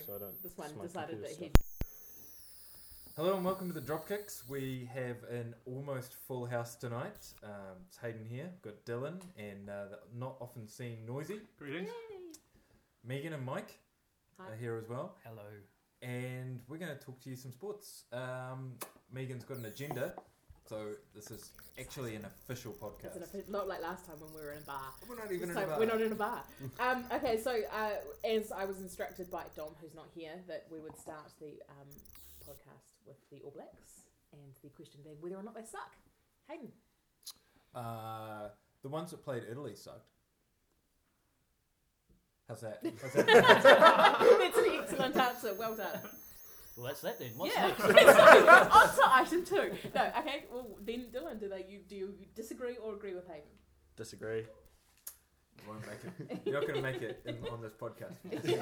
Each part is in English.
so I don't. This one smoke decided that computer he. Hello and welcome to the Dropkicks. We have an almost full house tonight. It's Hayden here, we've got Dylan and the not often seen Noisy. Greetings. Megan and Mike Hi. are here as well. Hello. And we're going to talk to you some sports. Megan's got an agenda, so this is actually an official podcast. Not like last time when we were in a bar. We're not even This in a time bar. We're not in a bar. Okay, so as I was instructed by Dom, who's not here, that we would start the podcast with the All Blacks, and the question being whether or not they suck. Hayden. The ones that played Italy sucked. How's that? That's an excellent answer. Well done. Well, that's that then. What's Yeah. next? On to item 2. No, okay. Well, then Dylan, do you disagree or agree with Hayden? Disagree. You won't make it. You're not going to make it on this podcast.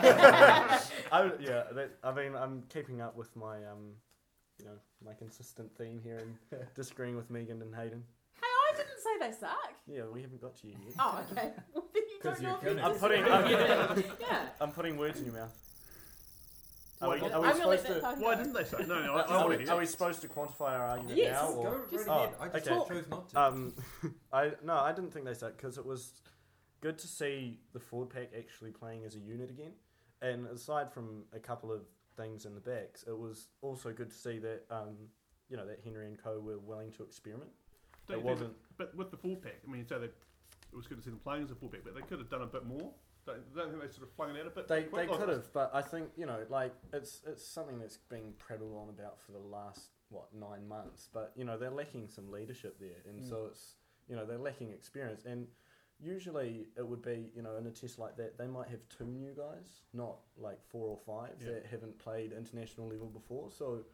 I'm keeping up with my my consistent theme here and disagreeing with Megan and Hayden. Hey, I didn't say they suck. Yeah, we haven't got to you yet. Oh, okay. Well, then you 'Cause don't know you're if you gonna. disagree. Yeah. I'm putting words in your mouth. Why Are we I'm gonna let supposed that to? part Why go. didn't they say? No, I want to hear. Are we supposed to quantify our argument Yes. now? Go Or? right Just- ahead. I just okay. chose not to. I didn't think they sucked because it was good to see the forward pack actually playing as a unit again. And aside from a couple of things in the backs, it was also good to see that that Henry and Co were willing to experiment. Don't It you think- wasn't. But with the full pack, I mean, so it was good to see them playing as a full pack, but they could have done a bit more. Don't think they sort of flung it out a bit? They quick? could have, but I think it's something that's been prattled on about for the last 9 months. But they're lacking some leadership there, and so it's they're lacking experience. And usually it would be in a test like that they might have 2 new guys, not like 4 or 5 that haven't played international level before. So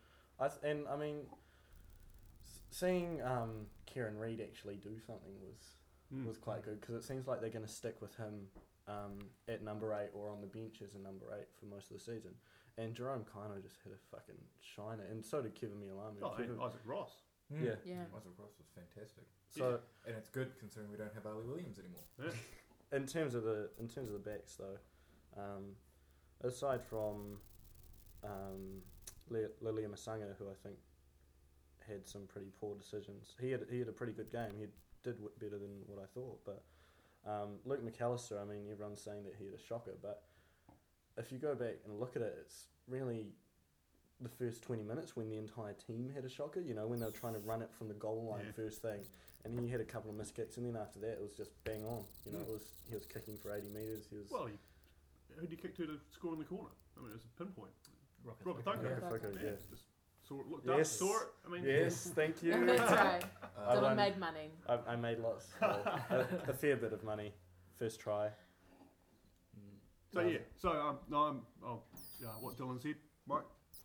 seeing Kieran Reid actually do something was quite good because it seems like they're going to stick with him at number 8 or on the bench as a number 8 for most of the season. And Jerome Kino just hit a fucking shiner, and so did Kevin Mialamu. Oh, and Isaac Ross. Yeah. Yeah. Isaac Ross was fantastic. So And it's good considering we don't have Ali Williams anymore. Yeah. in terms of the backs though, aside from Lilia Masanga, who I think had some pretty poor decisions, he had a pretty good game. He did better than what I thought, but Luke McAllister, I mean, everyone's saying that he had a shocker, but if you go back and look at it, it's really the first 20 minutes when the entire team had a shocker, when they were trying to run it from the goal line first thing, and he had a couple of missed kicks, and then after that it was just bang on. He was kicking for 80 metres. Well, who did he kick to score in the corner? I mean, it was a pinpoint. Rocket Robert Thunker. Thunker. Yeah. Just saw it, looked up, Yes. saw it. I mean, Yes, thank you. That's right. I Dylan won. made money. I made lots, a fair bit of money, first try. So yeah, so what Dylan said, Mike.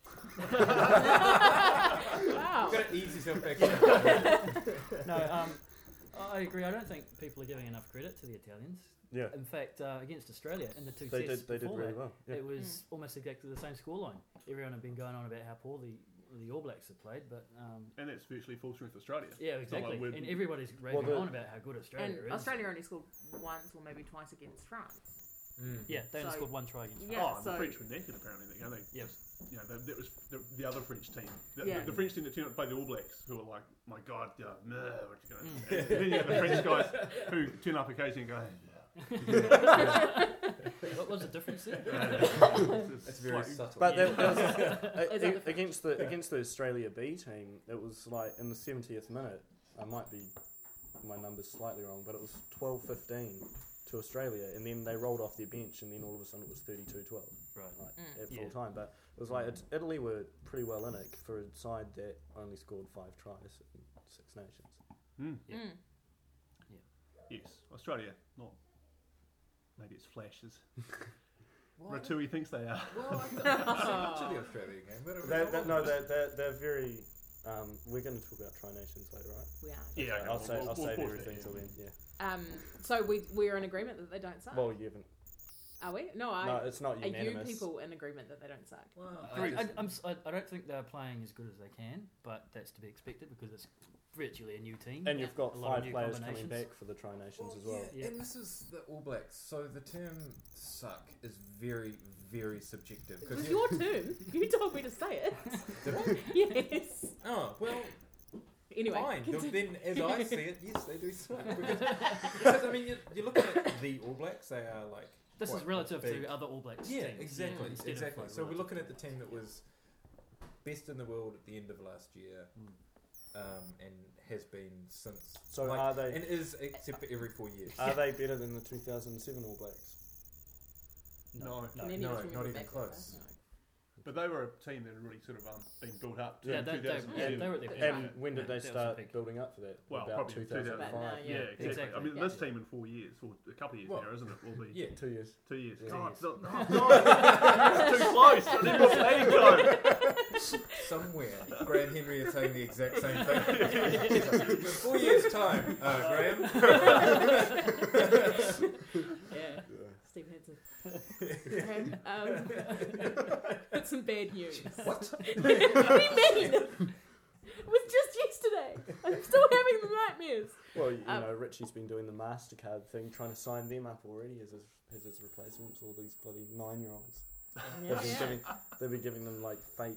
Wow. You've got to ease yourself back in. No, I agree. I don't think people are giving enough credit to the Italians. Yeah, In fact, against Australia in the 2 they tests did before really that, well. Yeah. it was almost exactly the same scoreline. Everyone had been going on about how poor the All Blacks had played, but And that's virtually full strength Australia. yeah, It's not like exactly. we're- And everybody's raving the- on about how good Australia And is. Australia only scored once or maybe twice against France. Yeah, they only So- scored 1 try against. Yeah, the so French were naked apparently. Yep. That was the other French team. Yeah. The French team that turned up to play the All Blacks, who were like, my God, what you going to And then you have the French guys who turn up occasionally and go, What was the difference there? It's very subtle. But that Is that the against the Australia B team, it was like in the 70th minute. I might be my numbers slightly wrong, but it was 12-15 to Australia, and then they rolled off their bench, and then all of a sudden it was 32-12, Right. at full time. But it was like Italy were pretty well in it for a side that only scored 5 tries in 6 nations. Yeah. yes, Australia, not maybe it's flashes. What? Ratui thinks they are. Well, I've got to the Australia game. They're very. We're going to talk about Tri-Nations later, right? we are. Yeah, okay, I'll we'll save pause everything there, till then. yeah. Yeah. So we're in agreement that they don't suck. Well, you haven't. Are we? No, it's not Are unanimous. you people in agreement that they don't suck? Well, I don't think they're playing as good as they can, but that's to be expected because it's virtually a new team. And you've got A lot of 5 new players coming combinations. back for the Tri Nations as well. Yeah. And this is the All Blacks, so the term "suck" is very, very subjective. It was your turn. You told me to say it. Did I? Yes. Oh well, Anyway. fine. continue. Then, as I see it, yes, they do suck. Because I mean, you're looking at the All Blacks. They are like This quite is relative big. to other All Blacks Yeah, teams. exactly, instead of, exactly. like, So we're relative looking to at the team that was best in the world at the end of last year, and has been since. So like, are they? And is except for every 4 years. Are they better than the 2007 All Blacks? No. And then No, you just remember not even back close. then, But they were a team that had really sort of been built up. Yeah, in they 2007. were at their peak. And when did Yeah, they that was start the peak. building up for that? Well, About probably 2005. But no, Yeah, exactly. Exactly. I mean, Yeah. this team in 4 years, or a couple of years Well, now, isn't it? Will be Yeah. 2 years. 2 years. Yeah. God, no, it's too close. I need more playing time. Somewhere, Graham Henry is saying the exact same thing. In 4 years' time, Graham. Yeah. Steve Hansen. It's some bad news. What? What do you mean? It was just yesterday. I'm still having the nightmares. Well, you know, Richie's been doing the MasterCard thing, trying to sign them up already as his replacements, all these bloody 9-year-olds. They've been giving them like fake,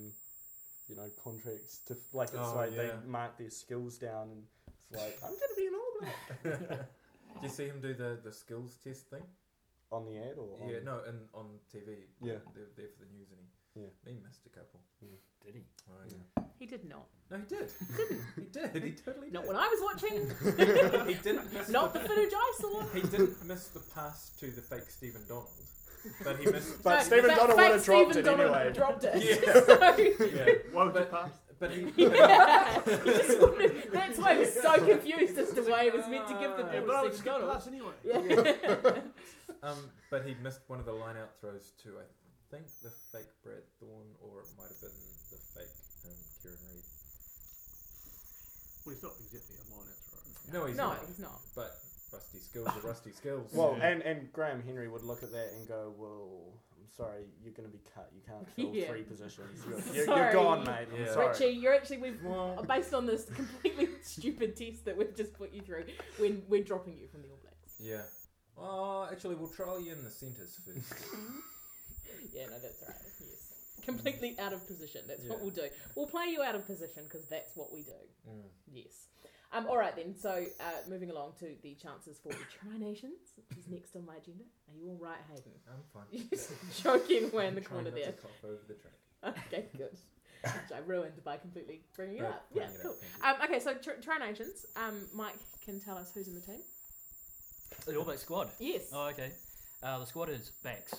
contracts to like they mark their skills down and it's like I'm gonna be an All Black. Do you see him do the skills test thing? On the ad or on Yeah, no, on TV. Yeah. They're there for the news, and he missed a couple. Did he? Oh, yeah. He did not. No, he did. He did. He totally did. Not when I was watching. He didn't miss Not the footage I saw. He didn't miss the pass to the fake Stephen Donald, but he missed. But No, Stephen that Donald fake would have dropped Stephen it Donald anyway. Dropped it. Yeah. So, Yeah. Why would you pass? But he. yeah. He just wanted- that's why he was so confused as to why he was meant to give the Yeah, ball but I to would Stephen skip Donald. pass anyway. Yeah. But he missed one of the line-out throws to, I think, the fake Brad Thorne, or it might have been the fake Kieran Reid. Well, he's not exactly a line-out throw. No, he's No, not. he's not. But rusty skills are rusty skills. Well, Yeah. and Graham Henry would look at that and go, "Well, I'm sorry, you're going to be cut. You can't fill Yeah. 3 positions. You're Sorry. gone, mate. I'm Yeah. sorry." Richie, you're actually we've Well, based on this completely stupid test that we've just put you through. When we're dropping you from the All Blacks. yeah. Oh, actually, we'll trial you in the centres first. Yeah, no, that's right. Yes, completely out of position. That's what Yeah. we'll do. We'll play you out of position because that's what we do. Mm. Yes. All right then. So moving along to the chances for the Tri Nations, which is next on my agenda. Are you all right, Hayden? I'm fine. You're just choking away in the Trying corner not there. to cough over the track. Okay, good. Which I ruined by completely bringing it Right, up. Yeah, bring it cool. up, thank you. Okay, so Tri Nations. Mike can tell us who's in the team. The All Black squad. Yes. Oh, okay. The squad is backs.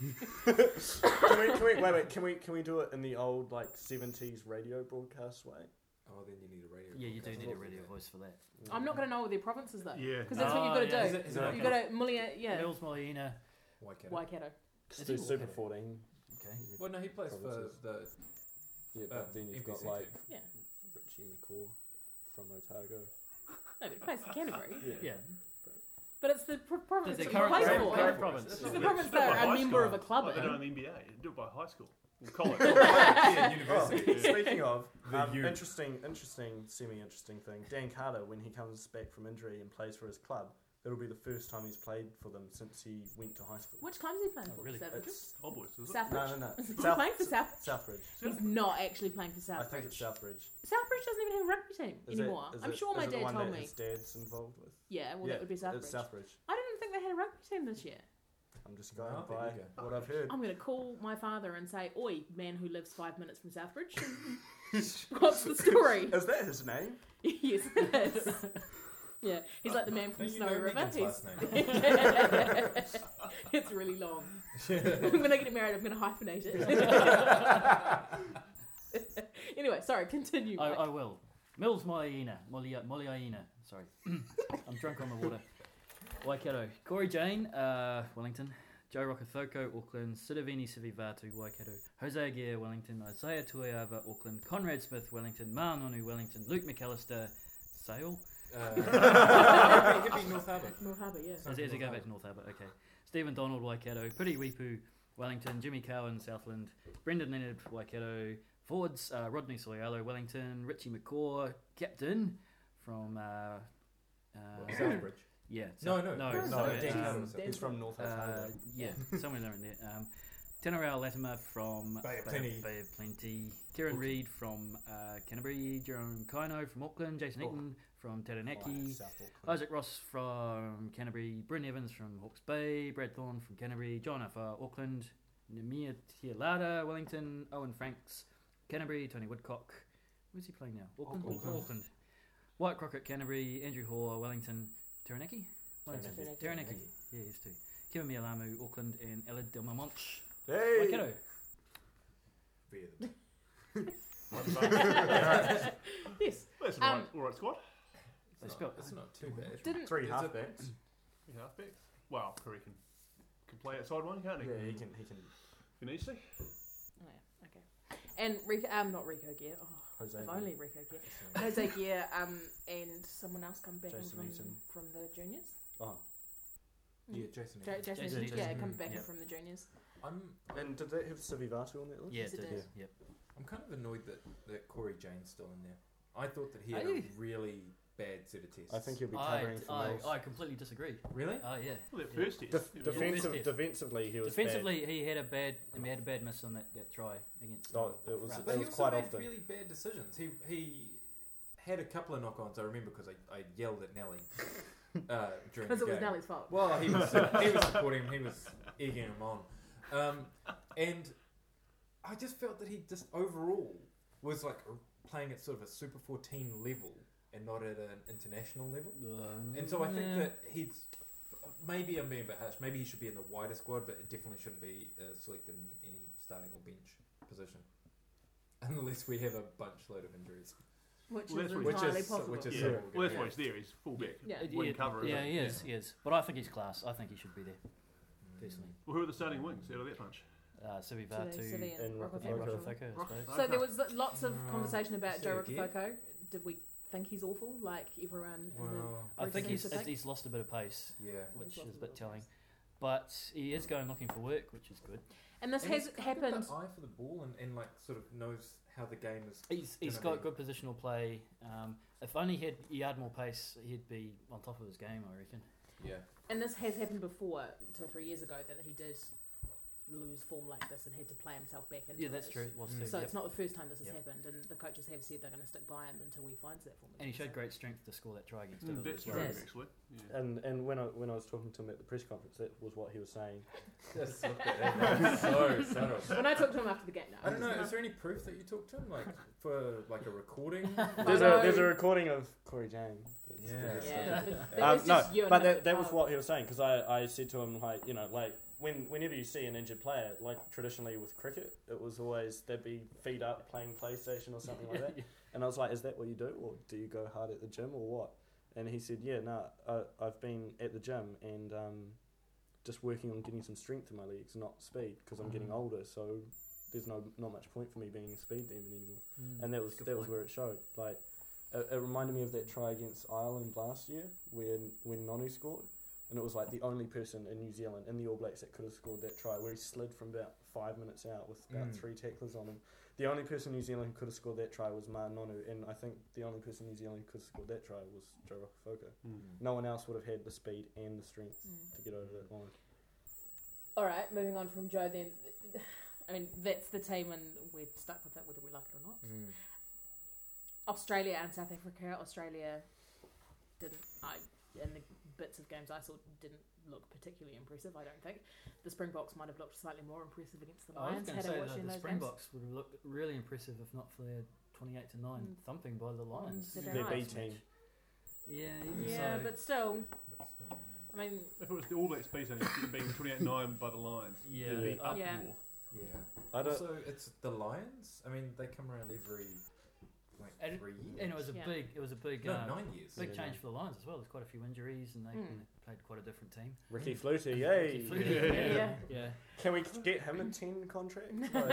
Can we do it in the old like 70s radio broadcast way? Oh, then you need a radio. Yeah, you do broadcast. need a radio voice for that. I'm not going to know all their provinces though. Yeah. Because that's what you've got to yeah. do. Is it You've got to Mills, Moyena. Waikato. Waikato. Just Is do he Super Waikato? 14. Okay. Well, no, he plays Provinces. for the. Yeah, but then you've got NPC like team. Yeah. Richie McCaw from Otago. No, but it plays for Canterbury. Yeah. But it's the province The that current- he plays current- for. current province. It's Yeah. the province It's not they're by a high member of a school. club Like they do in. in the NBA. You do it by high school. Or college. Yeah, university. Oh, speaking of, The U. interesting, semi-interesting thing. Dan Carter, when he comes back from injury and plays for his club, it'll be the first time he's played for them since he went to high school. Which club is he playing for? really? Savage? It's, Cowboys, is it? Southbridge. no. Is he playing for Southbridge? Southbridge. He's not actually playing for I Southbridge. think it's Southbridge. Southbridge doesn't even have a rugby team Is anymore. I'm sure my is it the dad one told that me. his dad's involved with. Yeah, well, yeah, that would be Southbridge. It's Southbridge. I didn't think they had a rugby team this year. I'm just going Oh, there by you go. what I've heard. I'm going to call my father and say, "Oi, man who lives 5 minutes from Southbridge, what's the story?" Is that his name? Yes, it is. Yeah, he's like the man from Don't you Snowy know River. Megan's He's... last It's really long. When I get married, I'm going to hyphenate it. Anyway, sorry, continue. Mike. I will. Mills, Moyena. Sorry. I'm drunk on the water. Waikato. Corey Jane, Wellington. Joe Rokithoko, Auckland. Sidavini Sivivatu, Waikato. Jose Aguirre, Wellington. Isaiah Tuiava, Auckland. Conrad Smith, Wellington. Maanonu, Wellington. Luke McAllister, Sale. He'd be North Harbour. North Harbour, yeah. As he go back to North Harbour, okay. Stephen Donald, Waikato. Piri Wipu, Wellington. Jimmy Cowan, Southland. Brendan Leonard, Waikato. Forwards, Rodney Soyalo, Wellington, Richie McCaw, captain from Southbridge. yeah. No, He's from North Australia. yeah, somewhere around there. Tenorel Latimer from Bay of Plenty. Bay of Plenty. Kieran Reid from Canterbury. Jerome Kaino from Auckland. Jason Eaton from Taranaki. Isaac Ross from Canterbury. Bryn Evans from Hawke's Bay. Brad Thorne from Canterbury. John Afa, Auckland. Nemia Tialada, Wellington. Owen Franks, Canterbury. Tony Woodcock. Where's he playing now? Auckland. White Crockett, Canterbury. Andrew Hoare, Wellington. Taranaki? Taranaki. Yeah, he's two. Kevin Mialamu, Auckland. And Elad Delmamonch. Hey! Waikato. Yes. That's an alright squad. It's not too bad. Didn't 3 Is it- halfbacks. Halfbacks. Wow, Curry can play outside one, can't he? Yeah, he can. If he needs to. Oh, yeah. Okay. And not Rico Gear. Oh, Jose if Gear. only Rico Gear. Jose Gear. And someone else come back in Jason Eaton. from the juniors. Oh, Yeah, Jason. Jason, Jason. yeah, come back Yeah. in from the juniors. and did they have Sivivatu on that list? Yeah, Yes, it it did. is. Yep. I'm kind of annoyed that Corey Jane's still in there. I thought that he Are had a you? really bad set of tests. I think he'll be covering for Mills. I completely disagree. Really? Oh yeah. Well, that first test. Defensively, he was Defensively, he had a bad miss on that try against. bad. Oh, it was France. But he was also quite made often. really bad decisions. He had a couple of knock-ons. I remember because I yelled at Nelly during Because the it was game. Nelly's fault. Well, he was supporting him. He was egging him on, and I just felt that he just overall was like playing at sort of a Super 14 level and not at an international level. And so I think that he's maybe I'm being a bit harsh. Maybe he should be in the wider squad, but it definitely shouldn't be selected in any starting or bench position, unless we have a bunch load of injuries. Which Well, is that's what- entirely possible. which is Yeah. something Well, that's yeah. why he's there. He's fullback. Yeah. Wing cover. Yeah, isn't he is. He is. But I think he's class. I think he should be there personally. Well, who are the starting wings out of that bunch? Civi Sivi Vatu and and Rocket and Foko. Rokafoko, I suppose. So there was lots of conversation about Is Joe he a Rokafoko. Did we think he's awful, like everyone in Well, the I think seems to think? he's lost a bit of pace, yeah. which lost is a a bit bit of telling. pace. But he is going looking for work, which is good. And this And has he's kind happened. of got an eye for the ball and like sort of knows how the game is. He's gonna got be- good positional play. If only he had more pace, he'd be on top of his game, I reckon. Yeah. And this has happened before, 2 or 3 years ago, that he did lose form like this and had to play himself back into Yeah, that's it. true. It was Mm. too. So Yep. it's not the first time this has Yep. happened, and the coaches have said they're going to stick by him until he finds that form. And he again. showed So- great strength to score that try against Italy That's as true, well. Yes. actually. Yeah. And when I was talking to him at the press conference, that was what he was saying. Just look at that. So subtle. When I talked to him after the game, no. I don't know. Is there any proof that you talked to him, like for like a recording? There's a recording of Corey Jane. Yeah. Yeah, but that was No, just you and but him. that was Oh. what he was saying, because I said to him, like, you know, like whenever you see an injured player, like traditionally with cricket, it was always they'd be feet up playing PlayStation or something like that. And I was like, is that what you do, or do you go hard at the gym, or what? And he said, yeah, no, I've been at the gym and just working on getting some strength in my legs, not speed, because I'm getting older, so there's not much point for me being a speed demon anymore. And that was where it showed. Like it reminded me of that try against Ireland last year when Nonu scored, and it was like the only person in New Zealand in the All Blacks that could have scored that try, where he slid from about 5 minutes out with about 3 tacklers on him. The only person New Zealand could have scored that try was Ma Nonu, and I think the only person New Zealand could have scored that try was Joe Rokafoko. No one else would have had the speed and the strength to get over that line. All right, moving on from Joe then. I mean, that's the team, and we're stuck with it whether we like it or not. Australia and South Africa. Australia didn't, in the bits of games I saw, didn't look particularly impressive, I don't think. The Springboks might have looked slightly more impressive against the I was Lions. going to Had I say watched that any the of those Springboks would have looked really impressive if not for their 28-9 thumping by the Lions. They're in their the B last team. match. Yeah, even games? Yeah, so. but still, But still, I mean, If it was the All Blacks beating being 28-9 by the Lions, Yeah. it'd be I- uproar. Yeah. yeah. I don't. Also, it's the Lions. I mean, they come around every like And- 3 years. And it was a Yeah. big, no, 9 years. big Yeah, change no. for the Lions as well. There's quite a few injuries, and they Mm. played quite a different team. Ricky Flutie, yay! Ricky Flutie, Yeah. yeah. Can we get him a 10 contract?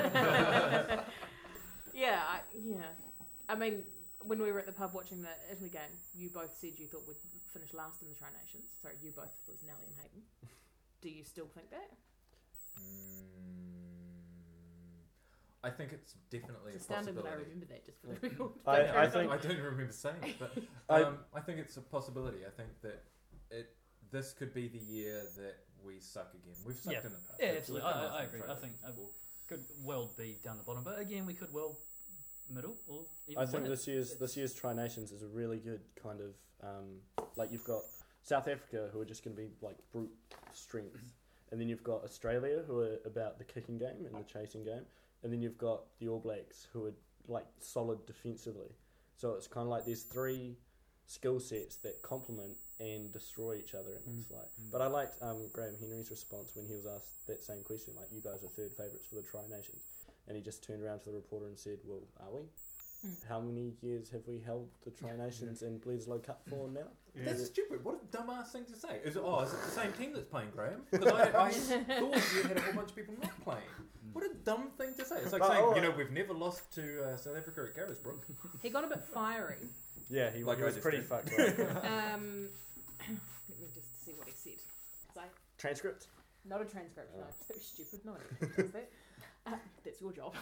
yeah. I mean, when we were at the pub watching the Italy game, you both said you thought we'd finish last in the Tri Nations. Sorry, you both was Nelly and Hayden. Do you still think that? I think it's definitely It's a astounding that I possibility. remember that just for the record. I think I don't remember saying it, but I- I think it's a possibility. I think that this could be the year that we suck again. We've sucked in the past. Yeah, We've absolutely. come I last agree. in I Friday think before. could well be down the bottom, but again, we could well middle or even I think win it. this year's Tri Nations is a really good kind of like you've got South Africa who are just going to be like brute strength, and then you've got Australia who are about the kicking game and the chasing game, and then you've got the All Blacks who are like solid defensively. So it's kind of like there's three skill sets that complement and destroy each other, and it's like. But I liked Graham Henry's response when he was asked that same question, like you guys are third favourites for the Tri Nations, and he just turned around to the reporter and said, "Well, are we? How many years have we held the Tri Nations and Bledisloe Cup for now?" That's stupid. What a dumbass thing to say. Is it the same team that's playing, Graham? Because I thought you had a whole bunch of people not playing. What a dumb thing to say. It's like saying, we've never lost to South Africa at Garrisbrook. He got a bit fiery. Yeah, he Like I was just pretty did. fucked up. Let me just see what he said. So, Transcript? not a transcript, no. So stupid, no one does that. That's your job.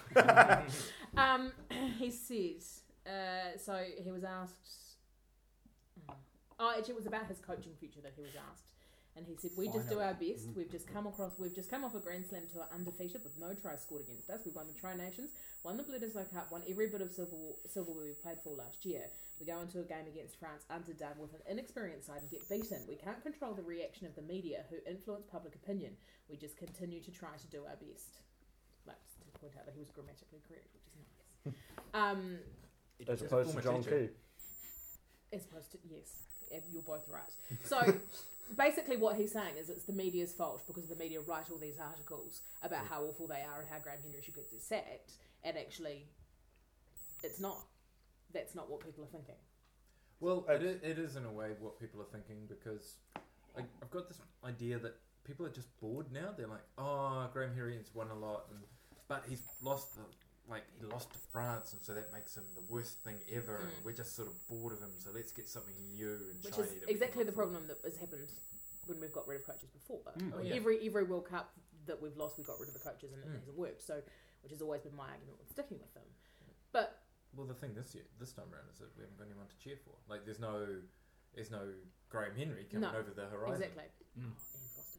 He said, so he was asked, actually it was about his coaching future that he was asked. And he said, we just do our best. We've just come off a Grand Slam tour undefeated with no try scored against us. We've won the Tri Nations, won the Bledisloe Cup, won every bit of silverware we played for last year. We go into a game against France underdone with an inexperienced side and get beaten. We can't control the reaction of the media who influence public opinion. We just continue to try to do our best. Like, just to point out that he was grammatically correct, which is nice. As opposed to John Key. As opposed to, yes, you're both right. So basically what he's saying is it's the media's fault because the media write all these articles about how awful they are and how Graham Henry should get sacked, and actually it's not. That's not what people are thinking. Well, it is in a way what people are thinking, because I've got this idea that people are just bored now. They're like, oh, Graham Henry has won a lot, but he's lost he lost to France, and so that makes him the worst thing ever, and we're just sort of bored of him, so let's get something new and Which shiny. is that we exactly can the look for. problem that has happened when we've got rid of coaches before. Oh, yeah. Every World Cup that we've lost, we got rid of the coaches, and it hasn't worked. So, which has always been my argument with sticking with them. But Well, the thing this time around is that we haven't got anyone to cheer for. Like, there's no Graham Henry coming No, over the horizon. exactly. Ian Foster.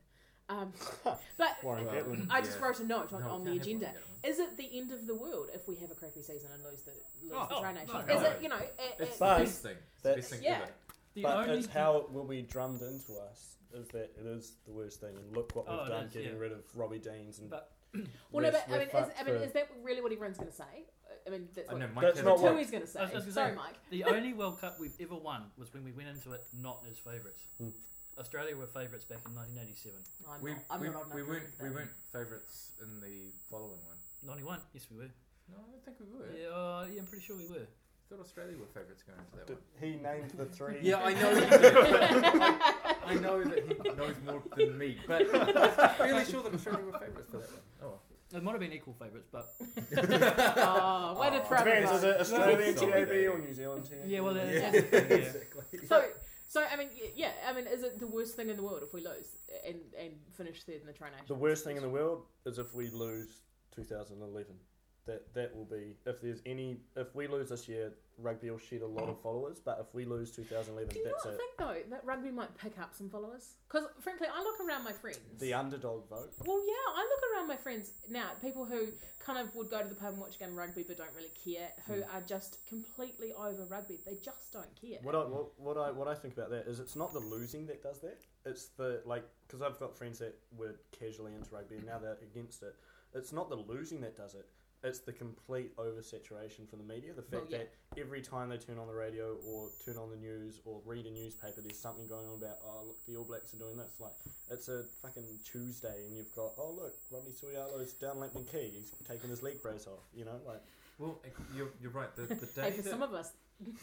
But Warren Gatland. I just wrote a note on No, the can't have agenda. one, get one. Is it the end of the world if we have a crappy season and lose the Tri Nations? no, Is no. it, It's But the best thing. It's the best thing yeah. ever. The But only it's how it will be drummed into us is that it is the worst thing, and look what Oh, we've it done is, getting yeah. rid of Robbie Deans and. But- Well, no, we're- but we're fucked for- is that really what everyone's going to say? I mean, that's I what know, Mike That's had not a- what- Tui's going to say. I was gonna Sorry, say, Mike. the only World Cup we've ever won was when we went into it not as favourites. Australia were favourites back in 1987. I'm We not old enough we to weren't remember that. favourites in the following one. 91, yes we were. No, I don't think we were. Yeah, yeah, I'm pretty sure we were. I thought Australia were favourites going into that Did one. he named the three. Yeah, I know. He did. I know that he knows more than me, but I'm fairly sure that Australia were favourites for that one. Oh, well. It might have been equal favourites, but Oh, way to throw Depends, is it Australian Sorry, TAB Dave. or New Zealand TAB? yeah, well, that's Yeah. the thing, yeah. exactly. So I mean, yeah, I mean, is it the worst thing in the world if we lose and finish third in the Tri Nations? The worst thing in the world is if we lose 2011. That will be if we lose this year, rugby will shed a lot of followers. But if we lose 2011, Do you that's not it. think though that rugby might pick up some followers? Because frankly, I look around my friends. The underdog vote. Well, yeah, I look around my friends now, people who kind of would go to the pub and watch a game of rugby but don't really care, who are just completely over rugby. They just don't care. What I think about that is it's not the losing that does that. It's the because I've got friends that were casually into rugby and now they're against it. It's not the losing that does it. It's the complete oversaturation from the media. The fact that every time they turn on the radio or turn on the news or read a newspaper, there's something going on about, oh, look, the All Blacks are doing this. Like, it's a fucking Tuesday and you've got, oh, look, Rodney Soyalo's down Lampton Key. He's taking his leg brace off, Well, you're right. The day Hey, for that, some of us.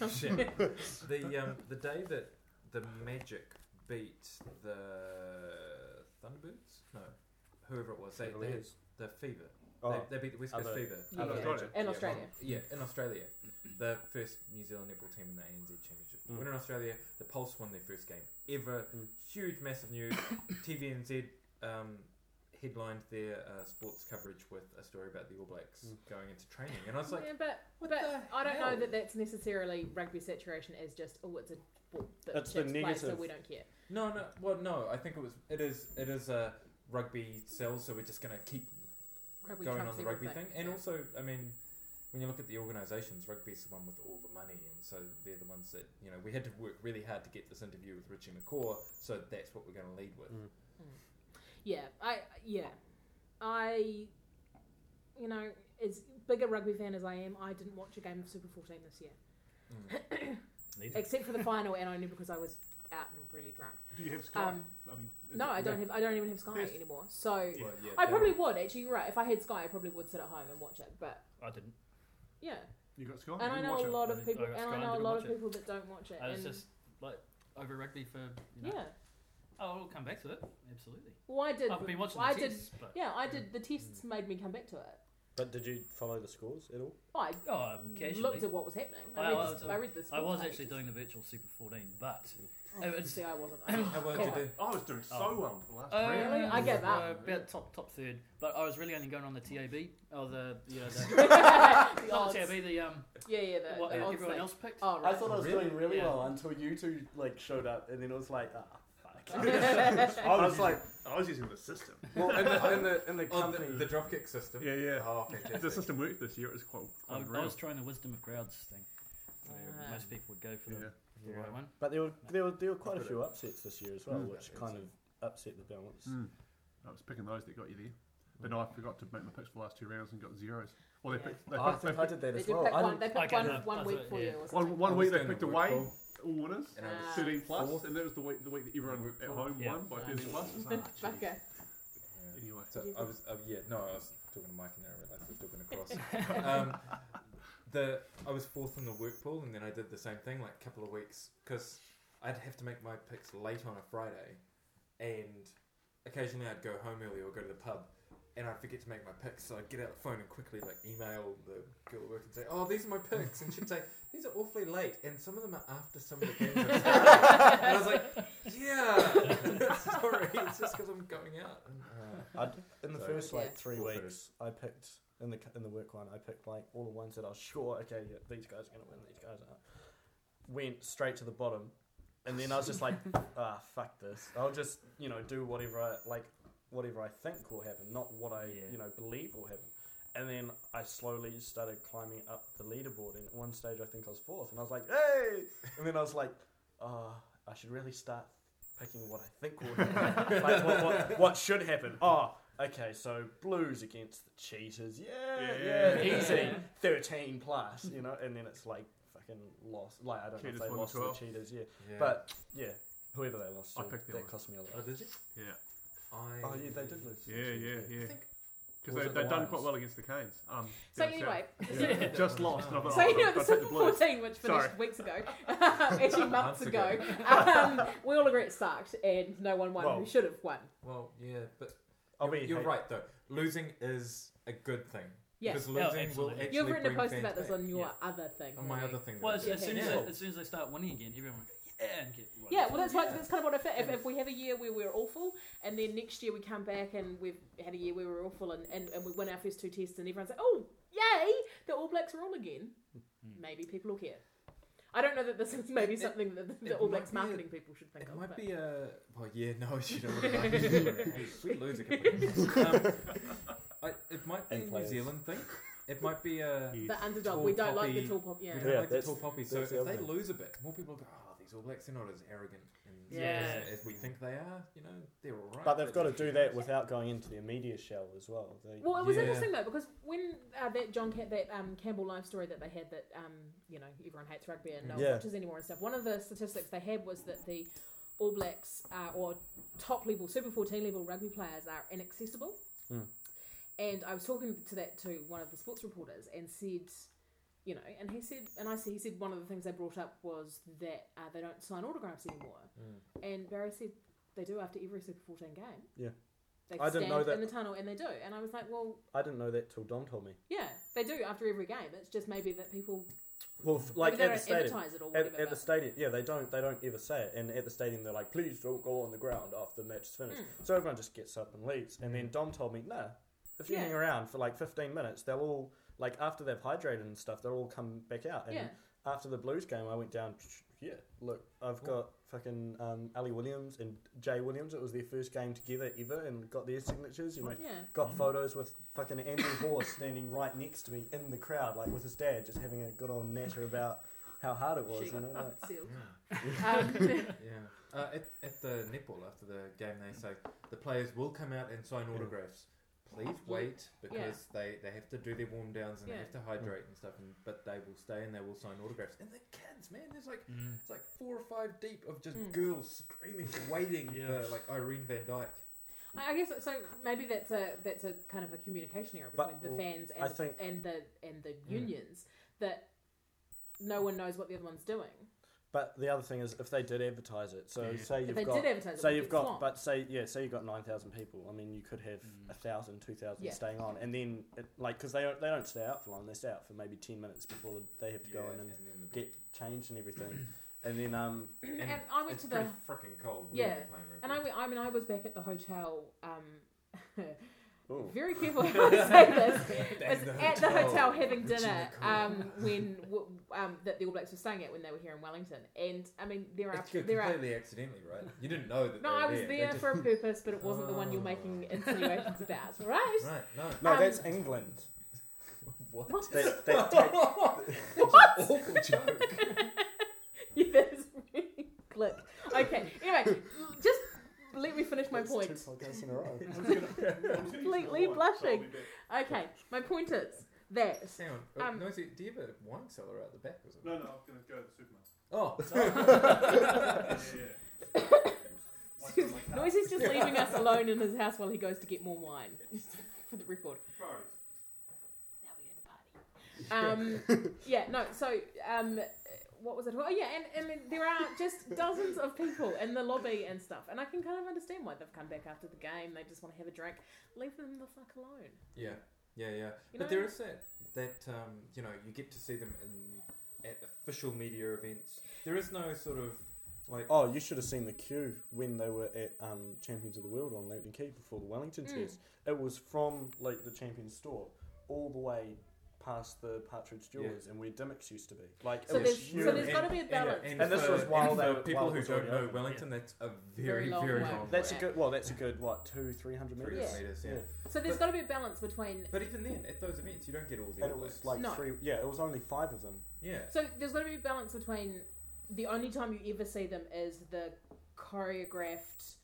the day that the Magic beat the Thunderbirds, no, whoever it was, they had the Fever. Oh, They beat the West Coast Fever. Yeah. Australia. In Yeah, Australia. Yeah, in Australia. The first New Zealand netball team in the ANZ Championship. Win in Australia. The Pulse won their first game ever. Huge, massive news. TVNZ headlined their sports coverage with a story about the All Blacks going into training, and I was like, yeah, but the I don't know hell? that that's necessarily rugby saturation as just it's a sport that It's the chicks play, so negative. we don't care. no. I think it is a rugby sells, so we're just going to keep Rugby going trumps on the rugby everything. thing. And also, I mean, when you look at the organisations, rugby's the one with all the money, and so they're the ones that, you know, we had to work really hard to get this interview with Richie McCaw, so that's what we're going to lead with. I, you know, as big a rugby fan as I am, I didn't watch a game of Super 14 this year, Neither. except for the final, and only because I was out and really drunk. Do you have Sky? Um, No, I don't have. I don't even have Sky Yes. anymore. So Well, yeah, I probably would actually. You're right. If I had Sky, I probably would sit at home and watch it. But I didn't. yeah, You got Sky? and I You know watch a it? lot I of people, got and Sky I and know a didn't lot watch of it. people that don't watch it. I was and just like over rugby for. You know, yeah. Oh, we'll come back to it. Absolutely. Well, I did. I've been watching I the did. tests, but Yeah, I did. The tests made me come back to it. But did you follow the scores at all? I casually. looked at what was happening. I I read the. I was sports actually pages. doing the virtual Super 14, but Oh, it's- see, I wasn't. How well did you do? I was doing so Oh. well for the last Really? I gave up. About top third, but I was really only going on the TAB or the the not odds. the TAB, the Yeah, the what odds everyone thing. else picked. Oh, right. I thought I was Really? doing really Yeah. well until you two like showed up, and then it was like, fuck. I was like- I was using the system. Well, in the Oh, company. the dropkick system. Yeah. Oh, fantastic. The system worked this year. It was quite I unreal. was trying the wisdom of crowds thing, where Ah. most people would go for Yeah. the right one. But there were quite a few upsets this year as well, Mm. which kind of upset the balance. I was picking those that got you there. But no, I forgot to make my picks for the last 2 rounds and got zeros. Well, they Yeah. picked. They I picked, think they I picked did that They as did well. pick I one. didn't- They picked Okay, one no, week that's for it, you. yeah. Or something. one I week was they doing picked the away work all winners, And I was Ah. 13 plus, Fourth. and that was the week that everyone at home Yeah. won by 13 plus. Okay. Yeah. Anyway. So I was, I was talking to Mike and then I realised I was talking across. I was fourth in the work pool, and then I did the same thing like a couple of weeks because I'd have to make my picks late on a Friday, and occasionally I'd go home early or go to the pub, and I'd forget to make my picks, so I'd get out the phone and quickly like email the girl at work and say, "Oh, these are my picks," and she'd say, "These are awfully late, and some of them are after some of the games." Have started." And I was like, "Yeah, sorry, it's just because I'm going out." in the So- first like Yeah. 3 Forfeited. weeks, I picked in the work one. I picked like all the ones that I was sure, okay, yeah, these guys are gonna win. These guys are. Went straight to the bottom, and then I was just like, fuck this. I'll just do whatever I think will happen, not what I believe will happen. And then I slowly started climbing up the leaderboard, and at one stage I think I was fourth, and I was like, hey! And then I was like, I should really start picking what I think will happen. Like, what should happen. Oh, okay, so Blues against the Cheetahs. Yeah, easy. 13 plus, and then it's like fucking lost. Like, I don't Cheetahs know if they won lost to the 12. Cheetahs, Yeah. But, yeah, whoever they lost I to, picked them that one. cost me a lot. Oh, did you? Yeah. Oh, yeah, they did lose. Yeah. I think Because Was it they've the done Lions? quite well against the Canes. So down anyway, south. Just lost. And I thought, so I'll the take Super the Blues. 14, which finished Sorry. weeks ago, actually months Months ago, ago. we all agree it sucked, and no one won Well- who should have won. Well, yeah, but I'll you're be right though. Losing is a good thing. Yeah. Because Oh, losing will absolutely. actually You've written a bring post fans about this back. on your Yeah. other thing. On my haven't other you? thing. Well, that as soon Yeah. as they start winning again, everyone will go, yeah, and get right. Yeah, well, that's kind of what I feel. If we have a year where we're awful, and then next year we come back and we've had a year where we're awful, and we win our first 2 tests, and everyone's like, oh, yay, the All Blacks are all again. Maybe people will care. I don't know that this is maybe something that the it All might Blacks be a- marketing people should think It of. might but- be a. Well, yeah, no, you don't want to. Hey, we lose a couple of games. It might be a And New players. Zealand thing. It might be a. the underdog. Tall We don't like poppy. the tall pop. Yeah. We don't Yeah, like the that's- tall poppy. So that's the if other they thing. lose a bit, more people go, oh, these All Blacks are not as arrogant and Yeah. as we think they are. They're all right. But they've got to do that without going into the media shell as well. Well, it was Yeah. interesting though because when that Campbell live story that they had that everyone hates rugby and no one Yeah. watches anymore and stuff. One of the statistics they had was that the All Blacks or top level Super 14 level rugby players are inaccessible. Mm. And I was talking to one of the sports reporters and said, and he said one of the things they brought up was that they don't sign autographs anymore. And Barry said they do after every Super 14 game. Yeah. They I didn't stand know that. in the tunnel and they do. And I was like, well, I didn't know that till Dom told me. yeah, they do after every game. It's just maybe that people Well, like Maybe they at the don't stadium. advertise it or whatever. At the but- stadium, yeah, they don't ever say it. And at the stadium, they're like, please don't go on the ground after the match is finished. So everyone just gets up and leaves. And then Dom told me, nah, if you Yeah. hang around for like 15 minutes, they'll all, like after they've hydrated and stuff, they'll all come back out. And Yeah. after the Blues game, I went down, yeah, look, I've got fucking Ali Williams and Jay Williams. It was their first game together ever and got their signatures. You know, Yeah. got photos with fucking Andrew Horse standing right next to me in the crowd, like with his dad, just having a good old natter about how hard it was, She you know. got Like, sealed. Yeah. At the netball after the game, they say the players will come out and sign autographs. Please wait because they have to do their warm downs and they have to hydrate and stuff. But they will stay and they will sign autographs. And the kids, man, there's like it's like 4 or 5 deep of just girls screaming, waiting for like Irene Van Dyke. I guess so. Maybe that's a kind of a communication error between But, the fans I and think- the unions that no one knows what the other one's doing. but the other thing is, if they did advertise it, so say If you've they got, did advertise it, say we'd you've get got, swamped. but say you've got 9,000 people. I mean, you could have 1,000, 2,000 Yeah. staying on, and then because they don't stay out for long. They stay out for maybe 10 minutes before they have to go in and then get changed and everything, and then And I went it's to the pretty freaking cold. Yeah. when they're playing rugby. and I was back at the hotel. Ooh. Very careful how I say this. Back Was at the at the hotel, hotel having Richie dinner McCaw. that the All Blacks were staying at when they were here in Wellington, and I mean there are It's good, there are. completely accidentally, right? You didn't know that. No, they were I was there. there They for a just- purpose, but it wasn't the one you're making insinuations about, right? Right? No. no, that's England. What? That Awful joke. Yeah, that is really click. Okay, anyway, just let me finish my that's point. 2 podcasts in a row. Completely blushing. Okay, my point is that Hang on. Noisy, do you have a wine cellar out the back or something? No, I'm going to go to the supermarket. Oh. Yeah. Noisy's just leaving us alone in his house while he goes to get more wine. Just for the record. Priorities. Now we're going to party. Yeah, no, so, what was it? Oh, yeah, and there are just dozens of people in the lobby and stuff, and I can kind of understand why they've come back after the game. They just want to have a drink. Leave them the fuck alone. Yeah. You But know? there is that you know, you get to see them at official media events. There is no sort of like Oh, you should have seen the queue when they were at Champions of the World on Leighton Quay before the Wellington test. It was from like the Champions store all the way past the Partridge Jewelers and where Dimmicks used to be. Like So it was there's- huge. so there's gotta be a balance. And this was while they for were- people while it who was don't already know open. Wellington. That's a Very very long very way. long. That's way. a good. Well, that's a good what 200-300 meters. 300 Yeah. meters, yeah. So there's got to be a balance between... But even then, at those events, you don't get all the. And it All was Blacks. like No. 3. Yeah, it was only 5 of them. Yeah. So there's got to be a balance between the only time you ever see them is the choreographed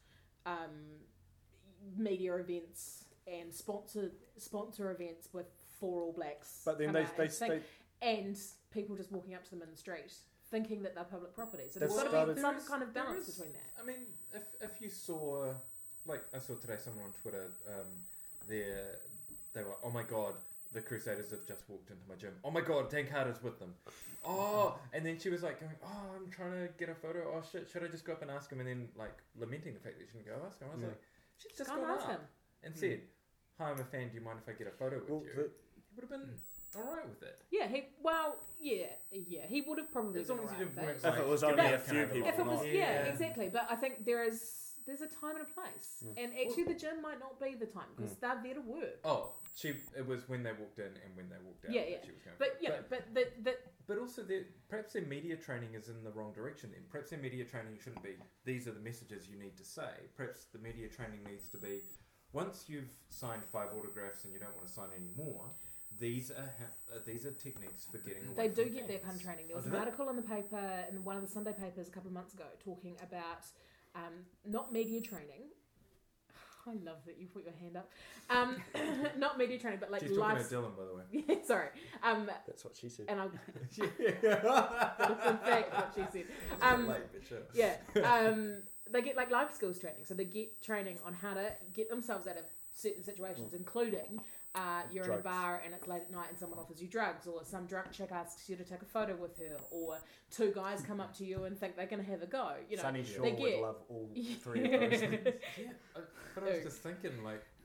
media events and sponsor events with 4 All Blacks. But then come they out and sing, and people just walking up to them in the street thinking that they're public property. So there's They've got to be started- some kind of balance There is- between that. I mean, if you saw, like I saw today, someone on Twitter, they were, oh my god, the Crusaders have just walked into my gym. Oh my god, Dan Carter's with them. Oh, and then she was like going, oh, I'm trying to get a photo. Oh shit, should I just go up and ask him? And then like lamenting the fact that she didn't go ask him. I was like, she's just Go and gone ask up him. and said, hi, I'm a fan. Do you mind if I get a photo with Well, you? He would have been alright with it. Yeah, he would have probably As long been as alright you with didn't it. weren't If it like, was get only that a few kind of people. If it was, not- yeah, exactly. But I think there's a time and a place, and actually the gym might not be the time because they're there to work. Oh, it was when they walked in and when they walked out. Yeah, that yeah. She was going But you know, But also, perhaps their media training is in the wrong direction then. Perhaps their media training shouldn't be, these are the messages you need to say. Perhaps the media training needs to be, once you've signed 5 autographs and you don't want to sign any more, these are techniques for getting away they do from get their fans. kind of training. There was Oh, an do they? article in the paper, in one of the Sunday papers a couple of months ago, talking about not media training. I love that you put your hand up. Not media training, but like She's talking life. to Dylan, by the way. Yeah, sorry. That's what she said. And I Yeah. that's in fact what she said. Late, but sure. Yeah. They get like life skills training. So they get training on how to get themselves out of certain situations, including you're in a Drugs. bar and it's late at night and someone offers you drugs, or some drunk chick asks you to take a photo with her, or 2 guys come up to you and think they're going to have a go. You know, Sunny Shaw they would get- love all 3 of those things. Yeah, but I was just thinking, like,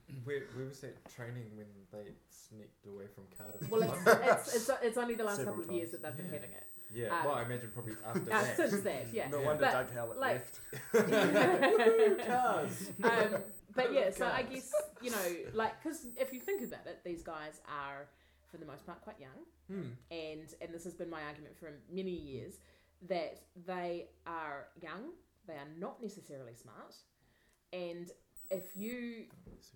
Where was that training when they sneaked away from Cardiff? Well, it's only the last Several couple of years that times. they've been Yeah. having it. Yeah, well, I imagine probably after that. Since that, yeah. No Yeah. wonder But, Doug Howlett like- left. Cars. But yeah, so I guess, you know, like, because if you think about it, these guys are, for the most part, quite young. And this has been my argument for many years, that they are young, they are not necessarily smart, and if you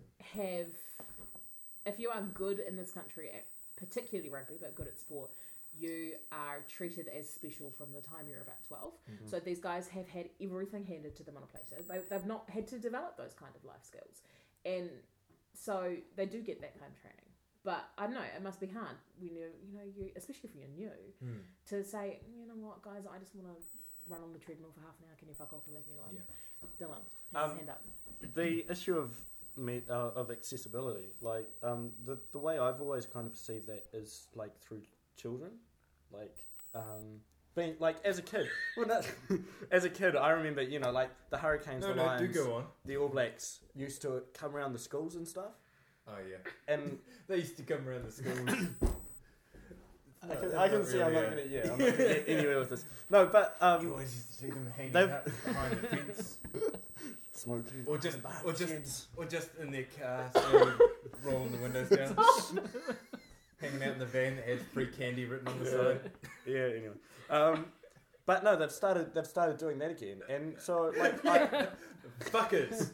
are good in this country at particularly rugby, but good at sport, you are treated as special from the time you're about 12. So these guys have had everything handed to them on a platter. They've not had to develop those kind of life skills, and so they do get that kind of training. But I don't know, it must be hard when you especially if you're new, to say, you know what, guys, I just want to run on the treadmill for half an hour. Can you fuck off and leave me alone? Yeah. Dylan, has his hand up. The issue of accessibility, like the way I've always kind of perceived that is like through children, like being like as a kid. Well, as a kid, I remember like the Hurricanes, the Lions, do go on. the All Blacks used to come around the schools and stuff, Oh yeah, and they used to come around the schools. I can see I'm not going to get anywhere with this. No, but You always used to see them hanging they've- out behind the fence, smoking or just kids. in their car, slowly rolling the windows down, hanging out in the van that has free candy written on the side. Yeah, anyway. But no, they've started doing that again, and so like Fuckers.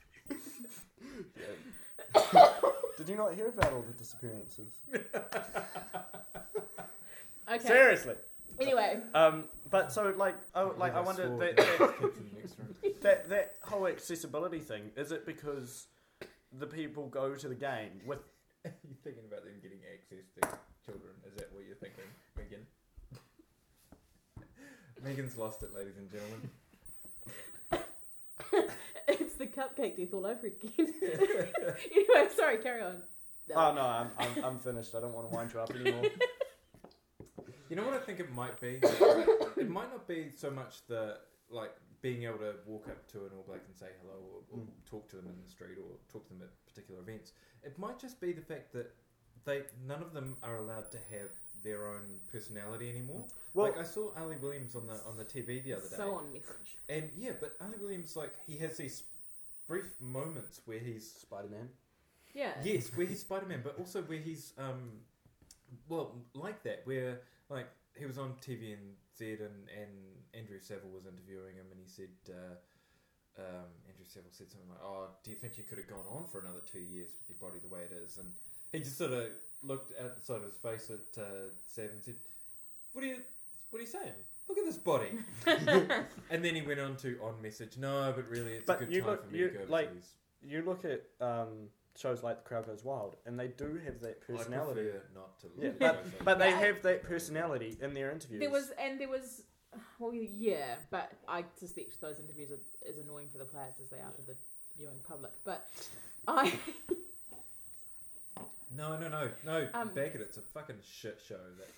did you not hear about all the disappearances? Okay. Seriously. Anyway, But so like I wonder swore that at the kids in the next room. that whole accessibility thing, is it because the people go to the game with You're thinking about them getting access to children. Is that what you're thinking, Megan? Megan's lost it, ladies and gentlemen. it's the cupcake death all over again. Anyway, sorry, carry on. oh no, I'm finished. I don't want to wind you up anymore. You know what I think it might be? It might not be so much the being able to walk up to an All Black and say hello, or talk to them in the street, or talk to them at particular events. It might just be the fact that none of them are allowed to have their own personality anymore. Well, Like I saw Ali Williams on the TV the other day, So on message. and yeah, but Ali Williams, like, he has these brief moments where he's Spider-Man. Yeah. yes, where he's Spider-Man, but also where he's like that, where like he was on TV and and Andrew Saville was interviewing him, and he said Andrew Saville said something like, "Oh, do you think you could have gone on for another 2 years with your body the way it is?" And he just sort of looked at the side of his face at Sav and said, "What are you saying? Look at this body." And then he went on message. No, but really, it's But a good you time look- for me you- to go like, overseas. You look at shows like The Crowd Goes Wild, and they do have that I personality. prefer not to. Yeah, look but at those but they Yeah. have that personality in their interviews. There was, well, yeah, but I suspect those interviews are as annoying for the players as they are for the viewing public. But I, No, bag it. It's a fucking shit show.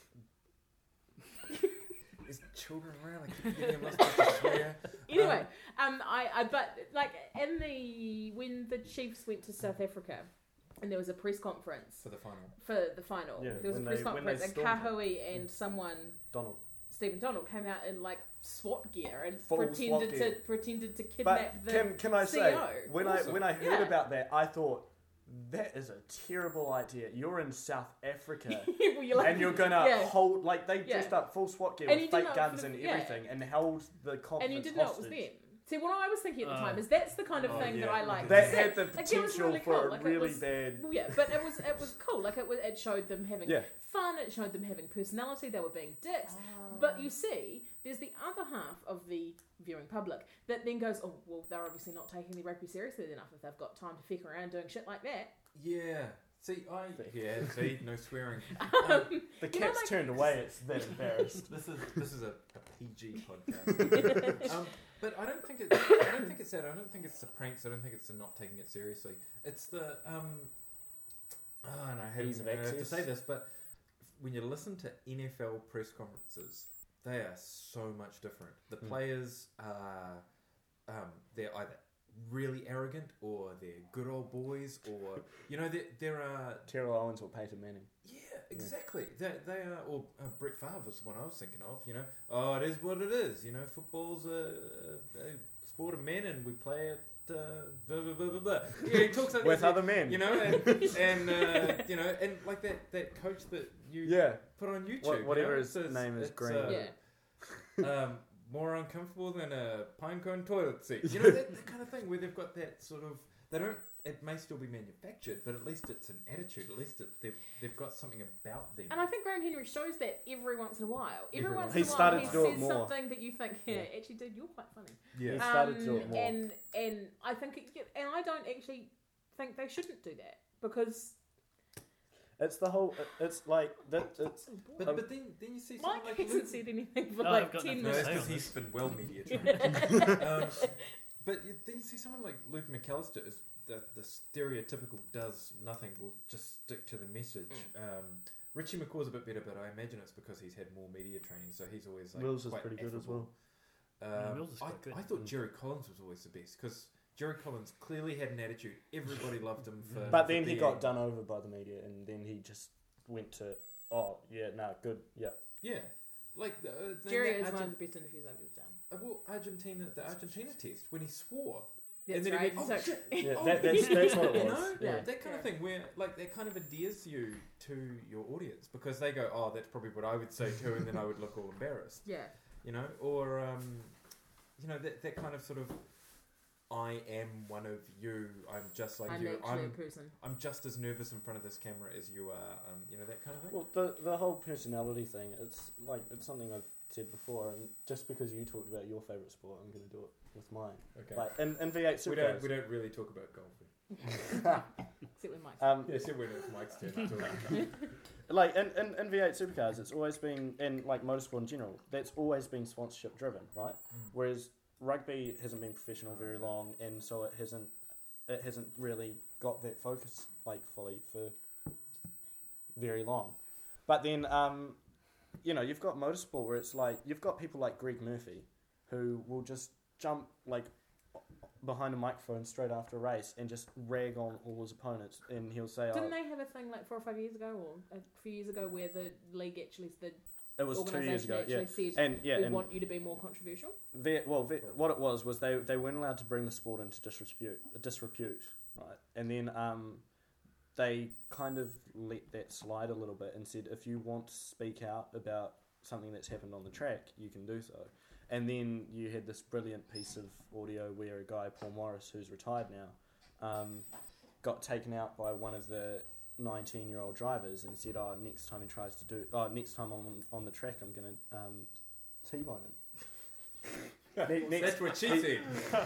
There's children around. I keep getting them to swear. anyway, but like when the Chiefs went to South Africa, and there was a press conference For the final. for the final. Yeah, There was a when press they conference, and stormed Kahui and someone, Donald. Stephen Donald, came out in like SWAT gear and Full pretended SWAT gear. to But kidnap the can I say, CEO. when Awesome. I heard Yeah. about that, I thought that is a terrible idea. You're in South Africa. well, you're like, And you're gonna yeah. hold they Yeah. dressed up full SWAT gear And with you did fake not- guns and yeah. everything, and held the conference and you didn't know it was hostage. them. See, what I was thinking at the time is that's the kind of Oh, thing that yeah. I like. That to see. had the Like, it was potential really for cool. a Like, it really was- bad. Well, yeah, but it was cool. Like it showed them having Yeah. fun. It showed them having personality. They were being dicks. But you see, there's the other half of the viewing public that then goes, oh, well, they're obviously not taking the rugby seriously enough if they've got time to feck around doing shit like that. Yeah. See, no swearing. The You know, cat's like- turned away. It's that embarrassed. This is a PG podcast. But I don't think it's that. I don't think it's the pranks. I don't think it's the not taking it seriously. It's the and I Ease of have to access. say this, but when you listen to NFL press conferences, they are so much different. The players are they're either really arrogant, or they're good old boys, or there are. Terrell Owens or Peyton Manning. Yeah, exactly. They are, or Brett Favre was the one I was thinking of. Oh, it is what it is. Football's a sport of men, and we play it. Blah, blah, blah, blah, blah. Yeah, he talks like with that, other men. and like that coach that you put on YouTube. Whatever his name is, Green. More uncomfortable than a pinecone toilet seat. That kind of thing where they've got that sort of. They don't. It may still be manufactured, but at least it's an attitude. At least they've got something about them. And I think Graham Henry shows that every once in a while. Every once He in a while, started he to do it says more. something that you think, actually, dude, you're quite funny. Yeah. He started to do it more. And I think, and I don't actually think they shouldn't do that because It's the whole. It's like that. It's But then you see someone Mike like hasn't said anything for No, like I've got 10 nothing No, to that's say minutes. because on he's this. been well media trained. But then you see someone like Luke McAllister is the stereotypical does nothing, will just stick to the message. Richie McCaw's a bit better, but I imagine it's because he's had more media training, so he's always like Wills is quite pretty good as affable. Wills is quite good. I thought Jerry Collins was always the best because Jerry Collins clearly had an attitude. Everybody loved him for. but for then he being- got done over by the media, and then he just went to good, yeah. Yeah, like Jerry that is one of the best interviews I've ever done. Well, the Argentina test when he swore. That's and then right. he went, So- Yeah, oh, that's what it was. You know, Yeah. that kind of thing where like that kind of endears you to your audience because they go, oh, that's probably what I would say too, and then I would look all embarrassed. yeah. Or that kind of sort of, I am one of you. I'm just like I'm you. actually a person. I'm just as nervous in front of this camera as you are. That kind of thing. Well, the whole personality thing, it's something I've said before, and just because you talked about your favourite sport, I'm going to do it with mine. Okay. Like in V8 we Supercars. don't really talk about golfing. Except with Mike. Yeah, except when it's Mike's turn to talk. Like in V8 Supercars, it's always been, and like motorsport in general, that's always been sponsorship driven, right? Whereas rugby hasn't been professional very long, and so it hasn't really got that focus like fully for very long. But then you've got motorsport where it's like you've got people like Greg Murphy who will just jump like behind a microphone straight after a race and just rag on all his opponents, and he'll say, Didn't they have a thing like 4 or 5 years ago, or a few years ago, where the league actually, the it was 2 years organisation ago, yeah. actually said, And we want you to be more controversial? What it was they weren't allowed to bring the sport into disrepute, right? And then they kind of let that slide a little bit and said, if you want to speak out about something that's happened on the track, you can do so. And then you had this brilliant piece of audio where a guy, Paul Morris, who's retired now, got taken out by one of the 19-year-old drivers and said, next time I'm on the track, I'm going to T-bone him. That's what she said.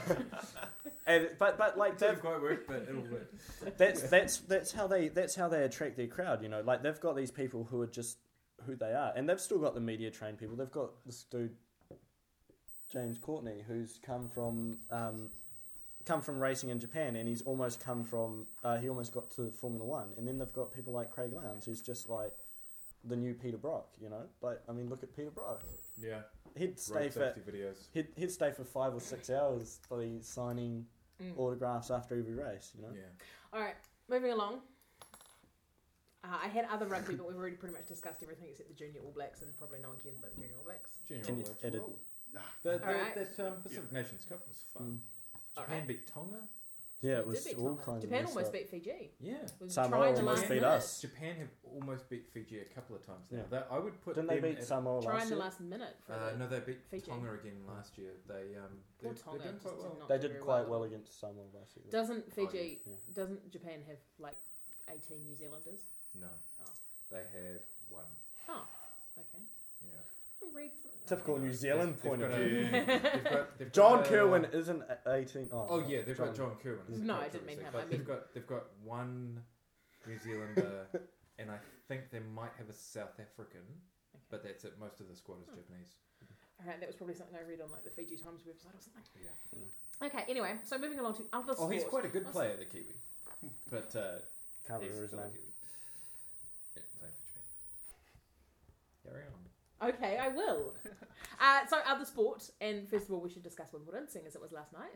But like It didn't quite work, but it'll work. that's how they attract their crowd. Like they've got these people who are just who they are, and they've still got the media trained people. They've got this dude James Courtney who's come from racing in Japan, and he's almost come from he almost got to Formula One, and then they've got people like Craig Lowndes who's just like the new Peter Brock. Like I mean, look at Peter Brock. Yeah. He'd stay Road for safety videos. he'd stay for 5 or 6 hours signing autographs after every race. Yeah. All right, moving along. I had other rugby, but we've already pretty much discussed everything except the Junior All Blacks, and probably no one cares about the Junior All Blacks. Junior Can All you Blacks edit? rule. Alright. That Pacific Nations Cup was fun. Japan Alright. beat Tonga. Yeah, it Did was beat all Tonga. kinds Japan of messed almost up. beat Fiji. Yeah. Was Samoa trying the almost last beat minute. us. Japan have almost beat Fiji a couple of times now. Yeah. I would put Didn't they them beat at- Samoa Trying last the year? last minute for the no, they beat Fiji. Tonga again last year. They're Tonga doing just quite did well. not They do did very quite well well. against Samoa last year. Doesn't Fiji, Yeah. doesn't Japan have like 18 New Zealanders? No, Oh. they have one. Oh, okay. Yeah. Read Typical New Zealand They've point of got view. they've John got, Kerwin isn't 18. Oh yeah, they've got John Kerwin. as a No, I coach, didn't mean obviously, him, but I mean- they've got one New Zealander, and I think they might have a South African, but that's it. Most of the squad is Japanese. Alright, that was probably something I read on like the Fiji Times website or something. Yeah. Okay, anyway, so moving along to other Oh, he's sports. quite a good player, the Kiwi, but Can't he's remember his still a name. Kiwi. Yeah, playing for Japan. Carry on. Okay, I will. So other sport, and first of all, we should discuss Wimbledon, seeing as it was last night.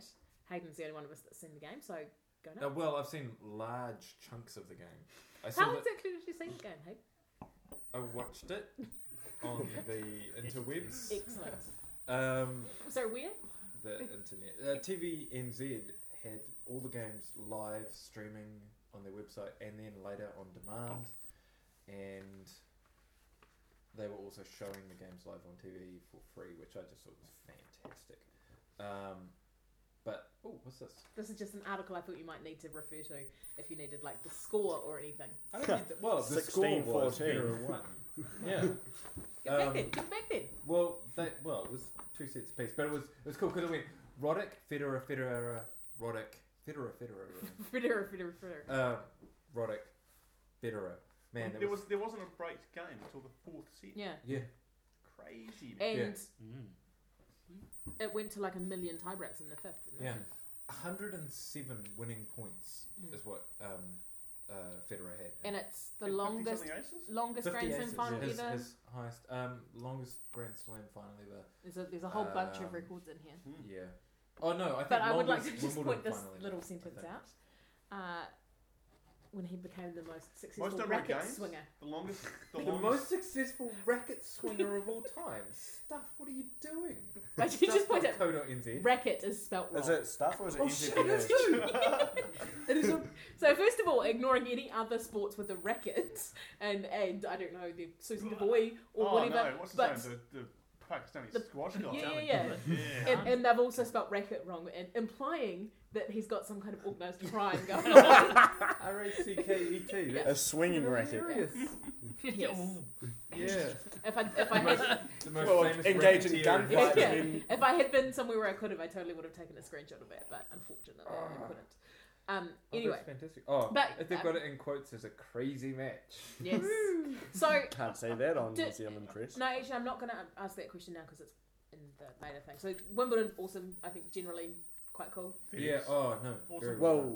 Hayden's the only one of us that's seen the game, so go Oh, nuts. well, I've seen large chunks of the game. I How saw that. exactly did you see the game, Hayden? I watched it on the interwebs. Excellent. So where? The internet. TVNZ had all the games live streaming on their website and then later on demand, and they were also showing the games live on TV for free, which I just thought was fantastic. But what's this? This is just an article I thought you might need to refer to if you needed like the score or anything. I don't need well, the score 16-14. was Federer won. Yeah. Get back then. Get back then. Well, it was 2 sets apiece, but it was cool because it went Roddick, Federer, Roddick, Federer. Roddick, Federer. Man, there wasn't a break game until the 4th set. Yeah. Crazy, man. And it went to like 1 million tiebreaks in the 5th. Didn't it? Yeah. 107 winning points is what Federer had. And it's the And longest 50-something aces? 50 Grand Slam aces, final his, ever. his highest, longest Grand Slam final ever. There's a whole bunch of records in here. Yeah. Oh no, I think But I would like longest to just Wimbledon point this final ever, little I sentence think. out. When he became the most successful Most number of racket games? swinger. The longest. The most successful racket swinger of all time. Stuff, what are you doing? Why did you just point out? Co.nz. Racket is spelt wrong. Is it stuff or is it Oh easy shit, to it is do? too! It is a... So first of all, ignoring any other sports with a racket, and I don't know, the Susan Devoy or Oh whatever. no, what's his but name? The Pakistani The- squash guy. yeah. Yeah. And they've also spelt racket wrong, and implying that he's got some kind of organised crime going on. R-A-C-K-E-T. A swinging racket. Hilarious. Yes. Yeah. If I had The most Well, famous engage in racketeer gunfight. yeah, in- if I had been somewhere where I could have, I totally would have taken a screenshot of it, but unfortunately I couldn't. Anyway, that's fantastic. Oh, but, if they've got it in quotes as a crazy match. yes. So Can't say that on Did- New Zealand press. no, actually, I'm not going to ask that question now because it's in the later thing. So Wimbledon, awesome. I think generally quite cool. Yeah. Oh no. Very Well,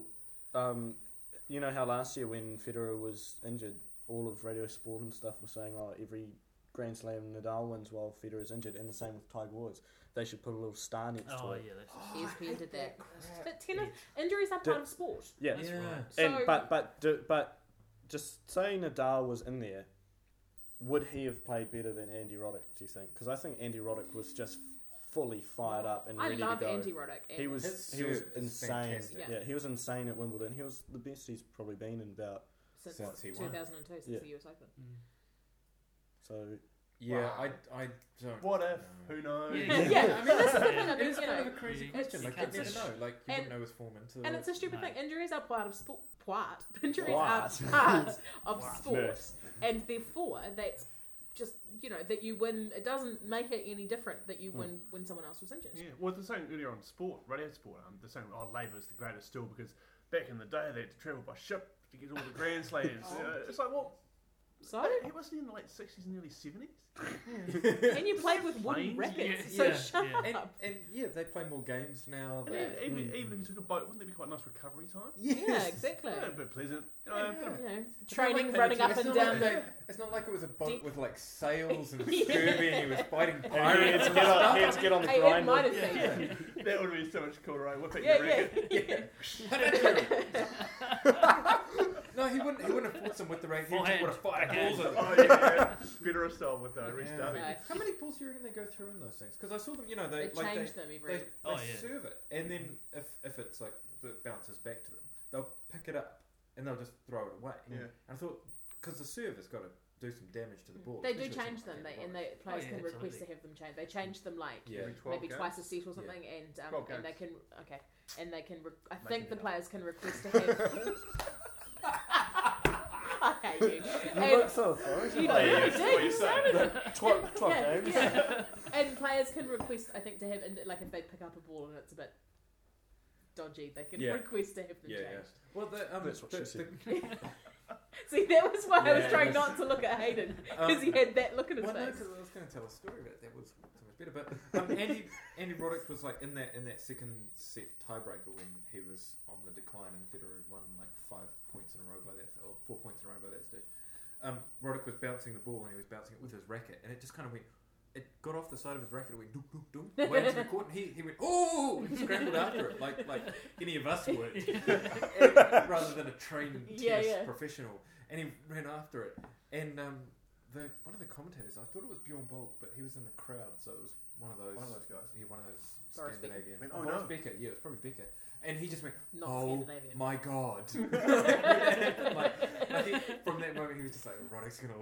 you know how last year when Federer was injured, all of Radio Sport and stuff were saying, "Oh, every Grand Slam Nadal wins while Federer's injured," and the same with Tiger Woods. They should put a little star next to Oh it. yeah, that's ESPN did that. But tennis injuries are part of sport. Yeah, Yeah. and So- but just say Nadal was in there, would he have played better than Andy Roddick? Do you think? Because I think Andy Roddick was just fully fired up and I ready love to go. Andy Roddick. and He was His he was serve is insane. fantastic. Yeah. Yeah, he was insane at Wimbledon. He was the best he's probably been in about. since he won. 2002, since Yeah. the US Open. So Yeah, Wow. I don't. What if? know. Who knows? Yeah. Yeah, I mean this is the thing. I It mean, is you kind of know, a crazy you question. Like, it's you a never know. Like, you and- wouldn't know his form until. and it's a stupid No. thing. Injuries are part of sport. Injuries What? are part of What? sport, Nurse. and therefore that's just that you win. It doesn't make it any different that you win when someone else was injured. Yeah, well, they're saying earlier on sport, radio sport, they're saying, Labour's the greatest still because back in the day they had to travel by ship to get all the Grand Slams. It's like, well, So he wasn't in the late 60s and early 70s. and you played with wooden Planes? rackets. Yeah, So yeah, shut yeah. up. And yeah, they play more games now. And They, even if he took a boat, wouldn't that be quite nice recovery time? Yeah, exactly. Yeah, a bit pleasant. You know, Yeah. bit of- You know, It's training, not like running up it's and not down like the. they- It's not like it was a boat Deep- with like sails and Yeah. scurvy and he was fighting and he pirates. had to get on the Hey, it grind. might have been. that would be so much cooler, right? Whip out Yeah, your racket. No, he wouldn't have fought them with the racket. He just Forehand. would have fired Backhand. balls. Oh, yeah. Federer style with Reece Yeah. Darby. No. How many balls do you reckon they go through in those things? Because I saw them, They they changed them every. they Oh, yeah. serve it, and then if it's like it bounces back to them, they'll pick it up and they'll just throw it away. Yeah. And I thought because the serve has got to do some damage to the ball. They do especially with change something them, like and that. players yeah, can request absolutely. to have them changed. They change them like Yeah. Every 12 maybe games. twice a set or something, and 12 and they games. can and they can. I Making think it the up. players can request to have. I hate you. You And- look so authoritative. You Oh, yeah, did, that's what you you're saying. sounded- Twat yeah, games. yeah. And players can request, I think, to have like if they pick up a ball and it's a bit dodgy, they can Yeah. request to have them Yeah, yeah. changed. Well, That's what she said. See, that was why I was Yeah, trying it was- not to look at Hayden because he had that look in his Well, no, face. because I was going to tell a story about it. That was so much better. But Andy Roddick was like in that second set tiebreaker when he was on the decline and Federer had won like 5 points in a row by that, or 4 points in a row by that stage. Roddick was bouncing the ball and he was bouncing it with his racket, and it just kind of went. it got off the side of his racket. It went doop doop doop. Went into the court, and he went oh, and scrambled after it like any of us would, rather than a trained tennis professional. And he ran after it. And one of the commentators, I thought it was Bjorn Borg, but he was in the crowd, so it was one of those guys. Yeah, one of those Boris Scandinavian. Becker. Oh, Boris no. Becker. Yeah, it was probably Becker. And he just went, Not oh Scandinavian. my god. From that moment, he was just like, Roddick's going to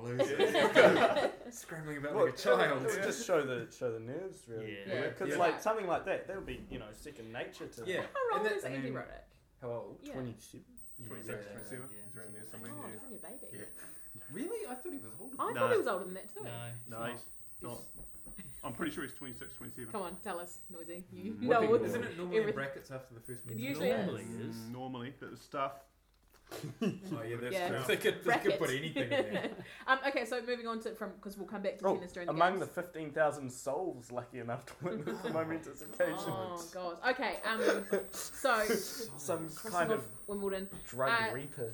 lose. Scrambling about like a child. It would just show the nerves, really. Yeah. Because Yeah. like something like that would be second nature to. Yeah. How old And is that- Andy I mean, Roddick? How old? Yeah. 27. 26, Yeah. 27. Yeah. He's around there somewhere. Oh, Yeah. he's only a baby. Yeah. Really? I thought he was older. I No. thought he was older than that too. No, No, he's not. I'm pretty sure he's 26, 27. Come on, tell us, Noisy. You Mm. know What it. Isn't it normally in Everything- brackets after the first minute? Usually is. Normally is. Normally, but the stuff. Oh yeah, that's Yeah. true. They could Brackets. put anything in there. Okay, so moving on to because we'll come back to Oh, tennis during the among the games. 15,000 souls lucky enough to win the momentous occasion. Oh god. Okay. So Some crossing kind off of Wimbledon. drug Uh, reaper.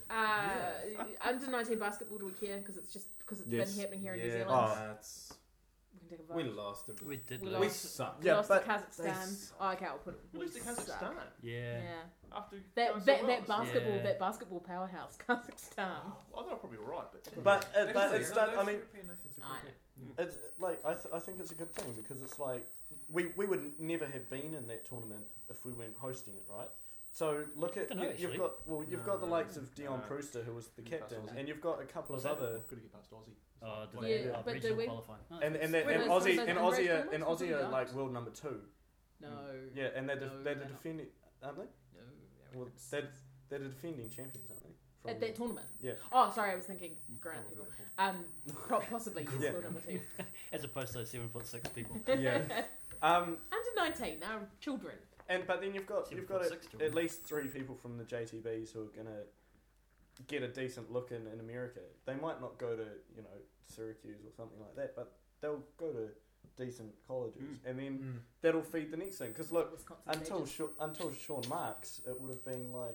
Under 19 basketball. Do we care? Because it's Yes. been happening here in New Yeah, Zealand. Oh. that's We can take a we vote. lost it. We did We lose. We lost. suck. We Yeah, lost but to they Kazakhstan. Oh, okay, I'll put it. Who lose to Kazakhstan? Yeah. Yeah. After That going so that, well? that basketball Yeah. that basketball powerhouse, Kazakhstan. I thought I'm probably alright, but. But Actually, it's no, done. those I mean, European nations are I pretty know. good. it's like I think it's a good thing because it's like we would never have been in that tournament if we weren't hosting it, right? So look at Dunno, you've actually. you've No, got the no, likes of Dion no. Brewster who was the Newcastle captain, Aussie. and you've got a couple of Was that- other Could have get past Aussie. Oh, did Yeah, they? yeah. Oh, But do regional we- qualifying. Oh, and that's- that Were and those Aussie some and of those Aussie American are and ones? Aussie Or are do like we world number 2. No. Yeah, and they're No, they're they're the not. defending, aren't they? No. Well, they're the defending champions, aren't they? At that tournament. Yeah. Oh, sorry, I was thinking Grant people. Possibly yes, Yeah. world number 2. As opposed to those 7'6" people. Yeah. Under 19, they're children. But then you've got 7'6" to at win. least 3 people from the JTBs who are gonna get a decent look in America. They might not go to Syracuse or something like that, but they'll go to decent colleges, and then Mm. that'll feed the next thing. Because look, Wisconsin until Badgers. until Sean Marks, it would have been like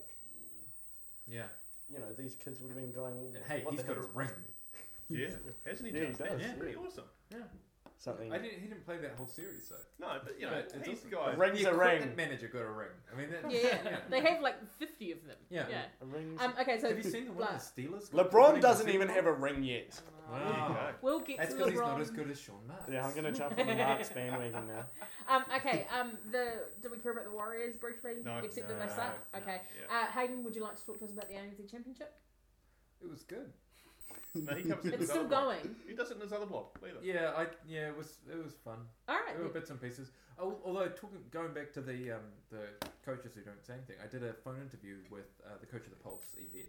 Yeah. these kids would have been going. And hey, what he's the got hell a is ring. Yeah, hasn't he? Yeah, he just? does, That's yeah. pretty awesome. Yeah. something? He didn't play that whole series though. No, but But it's these awesome. guys. A ring's the a ring. equipment manager got a ring. I mean, that, Yeah, they have like 50 of them. Yeah. Yeah. A ring's Have Okay, so you seen the one like, of the Steelers? got LeBron winning doesn't the even Super have Bowl? a ring yet. There you Wow. go. We'll get That's to because he's not LeBron. as good as Sean Marks. Yeah, I'm gonna jump on the Marks bandwagon now. Okay. Did we care about the Warriors briefly? No. Except that No. they suck. No. Okay. Yeah. Hayden, would you like to talk to us about the ANZ Championship? It was good. No, he comes in It's his still other blog. going. He does it in his other blog either. Yeah, it was fun. All right. There were bits and pieces. Although going back to the coaches who don't say anything, I did a phone interview with the coach of the Pulse, Yvette.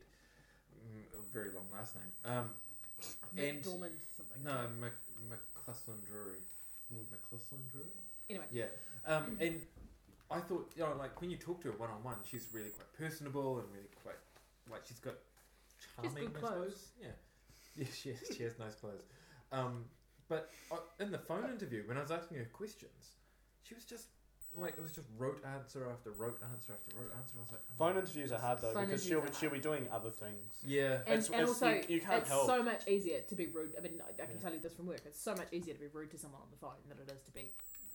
A very long last name. And McDormand something. no, McCluskey Drury. McCluskey Drury. Anyway. Yeah. And I thought, like when you talk to her one on one, she's really quite personable and really quite like she's got charming. good I suppose. clothes. Yeah, she has nice clothes. But in the phone interview, when I was asking her questions, she was just like it was just rote answer after rote answer after rote answer. I was like, oh, Phone interviews are hard though Phone because interviews are she'll be doing other things. Yeah. And, It's- and it's- also, you can't it's help. so much easier to be rude. I mean, I can Yeah. tell you this from work. It's so much easier to be rude to someone on the phone than it is to be.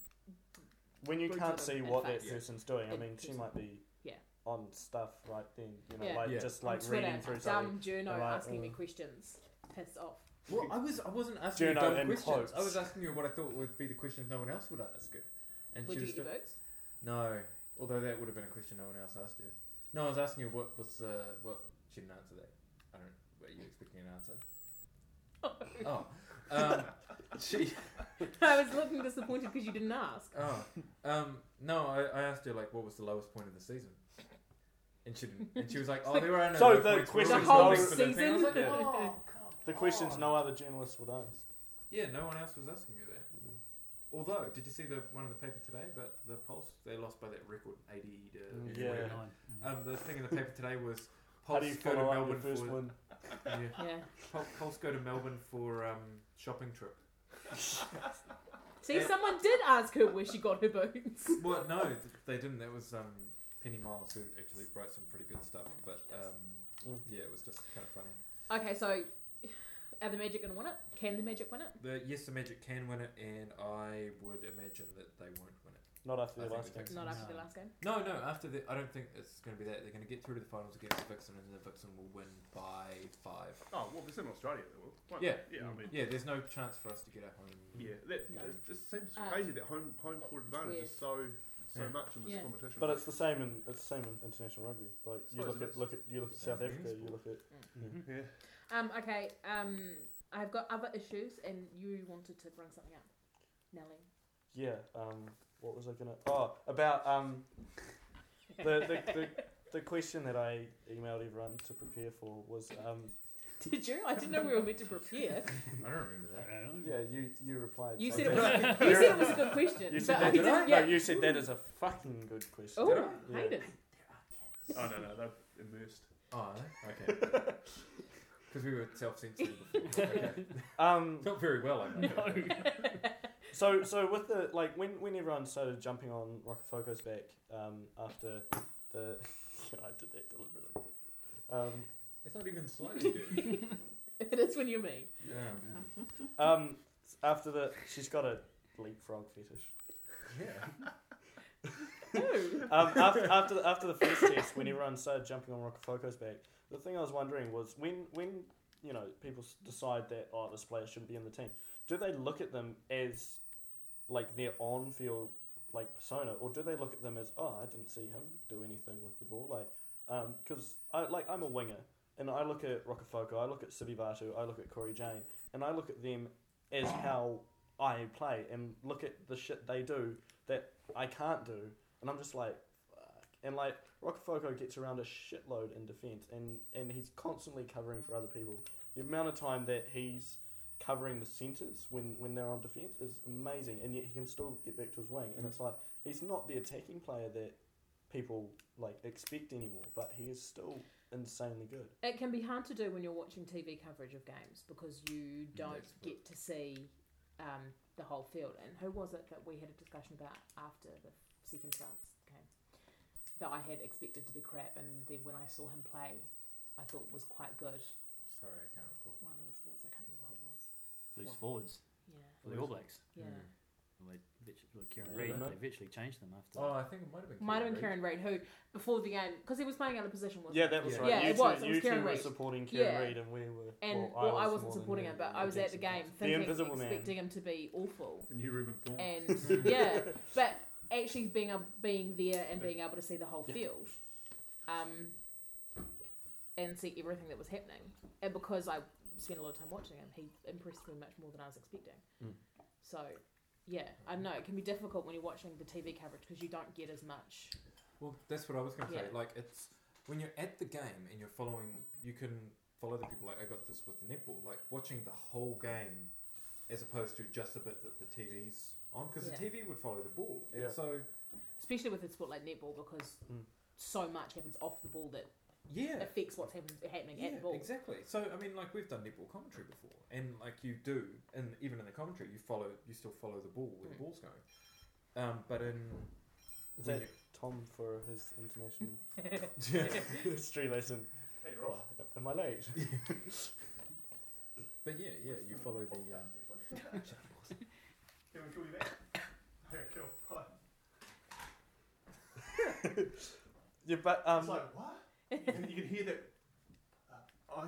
When you Rude can't to see them what and that face. person's doing, I And mean, she person. might be Yeah. on stuff right then. Yeah. Like Yeah. just On like Twitter, reading through something. dumb journo Like, asking me questions. Piss off. Well, I wasn't asking her Juno dumb in questions. quotes. I was asking her what I thought would be the questions no one else would ask her. And Would she you was get your still- votes? No, although that would have been a question no one else asked you. No, I was asking her what was what she didn't answer that. I don't. Were you expecting an answer? Oh, she. I was looking disappointed because you didn't ask. No, I asked her like what was the lowest point of the season, and she didn't. And she was like, oh, there are no So low the points. question We're is always no- building for the thing. I was like, Yeah. oh, come The questions on. no other journalist would ask. Yeah, no one else was asking her that. Although, did you see the one in the paper today? But the Pulse, they lost by that record, 80 to Yeah. whatever. The thing in the paper today was How do Pulse you go to follow up your Melbourne first for win? yeah, Yeah. Pulse go to Melbourne for shopping trip. See, someone did ask her where she got her boots. Well, no, they didn't. That was Penny Miles who actually wrote some pretty good stuff. But yeah, it was just kind of funny. Okay, so Are the Magic going to win it? Can the Magic win it? Yes, the Magic can win it, and I would imagine that they won't win it. Not after I the think last the game. Vixens- Not after No. the last game. No, after the, I don't think it's going to be that. They're going to get through to the finals against the Vixen, and the Vixen will win by 5. Oh, well, it's in Australia, they will. Won't Yeah. they? Yeah, I mean, Yeah, there's no chance for us to get our home. yeah. That, No. it just seems Um, crazy that home court advantage weird. is so Yeah. much in this Yeah. competition. But it's the same in international rugby. Like you Suppose look it at is. South Same Africa, men's you look at yeah. Okay. I've got other issues, and you wanted to bring something up, Nelly. yeah. What was I gonna? Oh, about the question that I emailed everyone to prepare for was Did you? I didn't know we were meant to prepare. I don't remember that. yeah. You replied. You so said it that- was. You said it was a good question. You but said I that. didn't. No, Yeah. you said that is a fucking good question. Oh, Yeah. hate it. Oh, no, they're immersed. Oh, okay. Because we were self-censoring before. Okay. Not very well, I know. So with the like when everyone started jumping on Rocafoco's back after the I did that deliberately. It's not even slightly good. It is when you're me. Yeah. After she's got a leapfrog fetish. Yeah. Ooh. After the first test, when everyone started jumping on Rocafoco's back, the thing I was wondering was when you know people decide that this player shouldn't be in the team, do they look at them as like their on-field like persona, or do they look at them as I didn't see him do anything with the ball, like because I'm a winger and I look at Rocafoco, I look at Sivi Vatu, I look at Corey Jane, and I look at them as how I play and look at the shit they do that I can't do, and I'm just like, fuck. And like Rocafoco gets around a shitload in defence, and he's constantly covering for other people. The amount of time that he's covering the centres when they're on defence is amazing, and yet he can still get back to his wing. And it's like he's not the attacking player that people like expect anymore, but he is still insanely good. It can be hard to do when you're watching TV coverage of games because you don't That's what- get to see the whole field. And who was it that we had a discussion about after the second France game that I had expected to be crap, and then when I saw him play, I thought was quite good. Sorry, I can't recall. One of those forwards, I can't remember who it was. Loose forwards Yeah, for the All Blacks. yeah. Well, Kieran Yeah, Reid, no. they virtually changed them after. Oh, I think it might have been. Might have been Reid. Kieran Reid, who before the game, because he was playing out of position, wasn't Yeah, he? that was Yeah. right. Yeah, you it two, was. It was you two Kieran were Reid. supporting Kieran Yeah. Reid, and we were. And well, I was wasn't more than supporting you him, but were I was at the against game him. The thinking, Invisible Man. expecting him to be awful. The new Ruben Thorne. And yeah, but actually being there and being able to see the whole Yeah. field, and see everything that was happening, and because I spent a lot of time watching him, he impressed me much more than I was expecting. Mm. So, yeah, I don't know it can be difficult when you're watching the TV coverage because you don't get as much. Well, that's what I was going to say. Yeah. Like, it's when you're at the game and you're following, you can follow the people. Like, I got this with the netball. Like, watching the whole game as opposed to just the bit that the TV's on, because Yeah. the TV would follow the ball. And Yeah. so, Especially with a sport like netball because Mm. so much happens off the ball that yeah. affects what's happening at the ball. Exactly. So I mean, like we've done netball commentary before, and like you do, and even in the commentary, you still follow the ball where the ball's going. But in Is when that Tom for his international you- history lesson? Hey, Oh, am I late? but yeah, you follow the. Can we call you back? Okay, cool. Hi. Yeah, but It's like, what? You can hear that. Oh,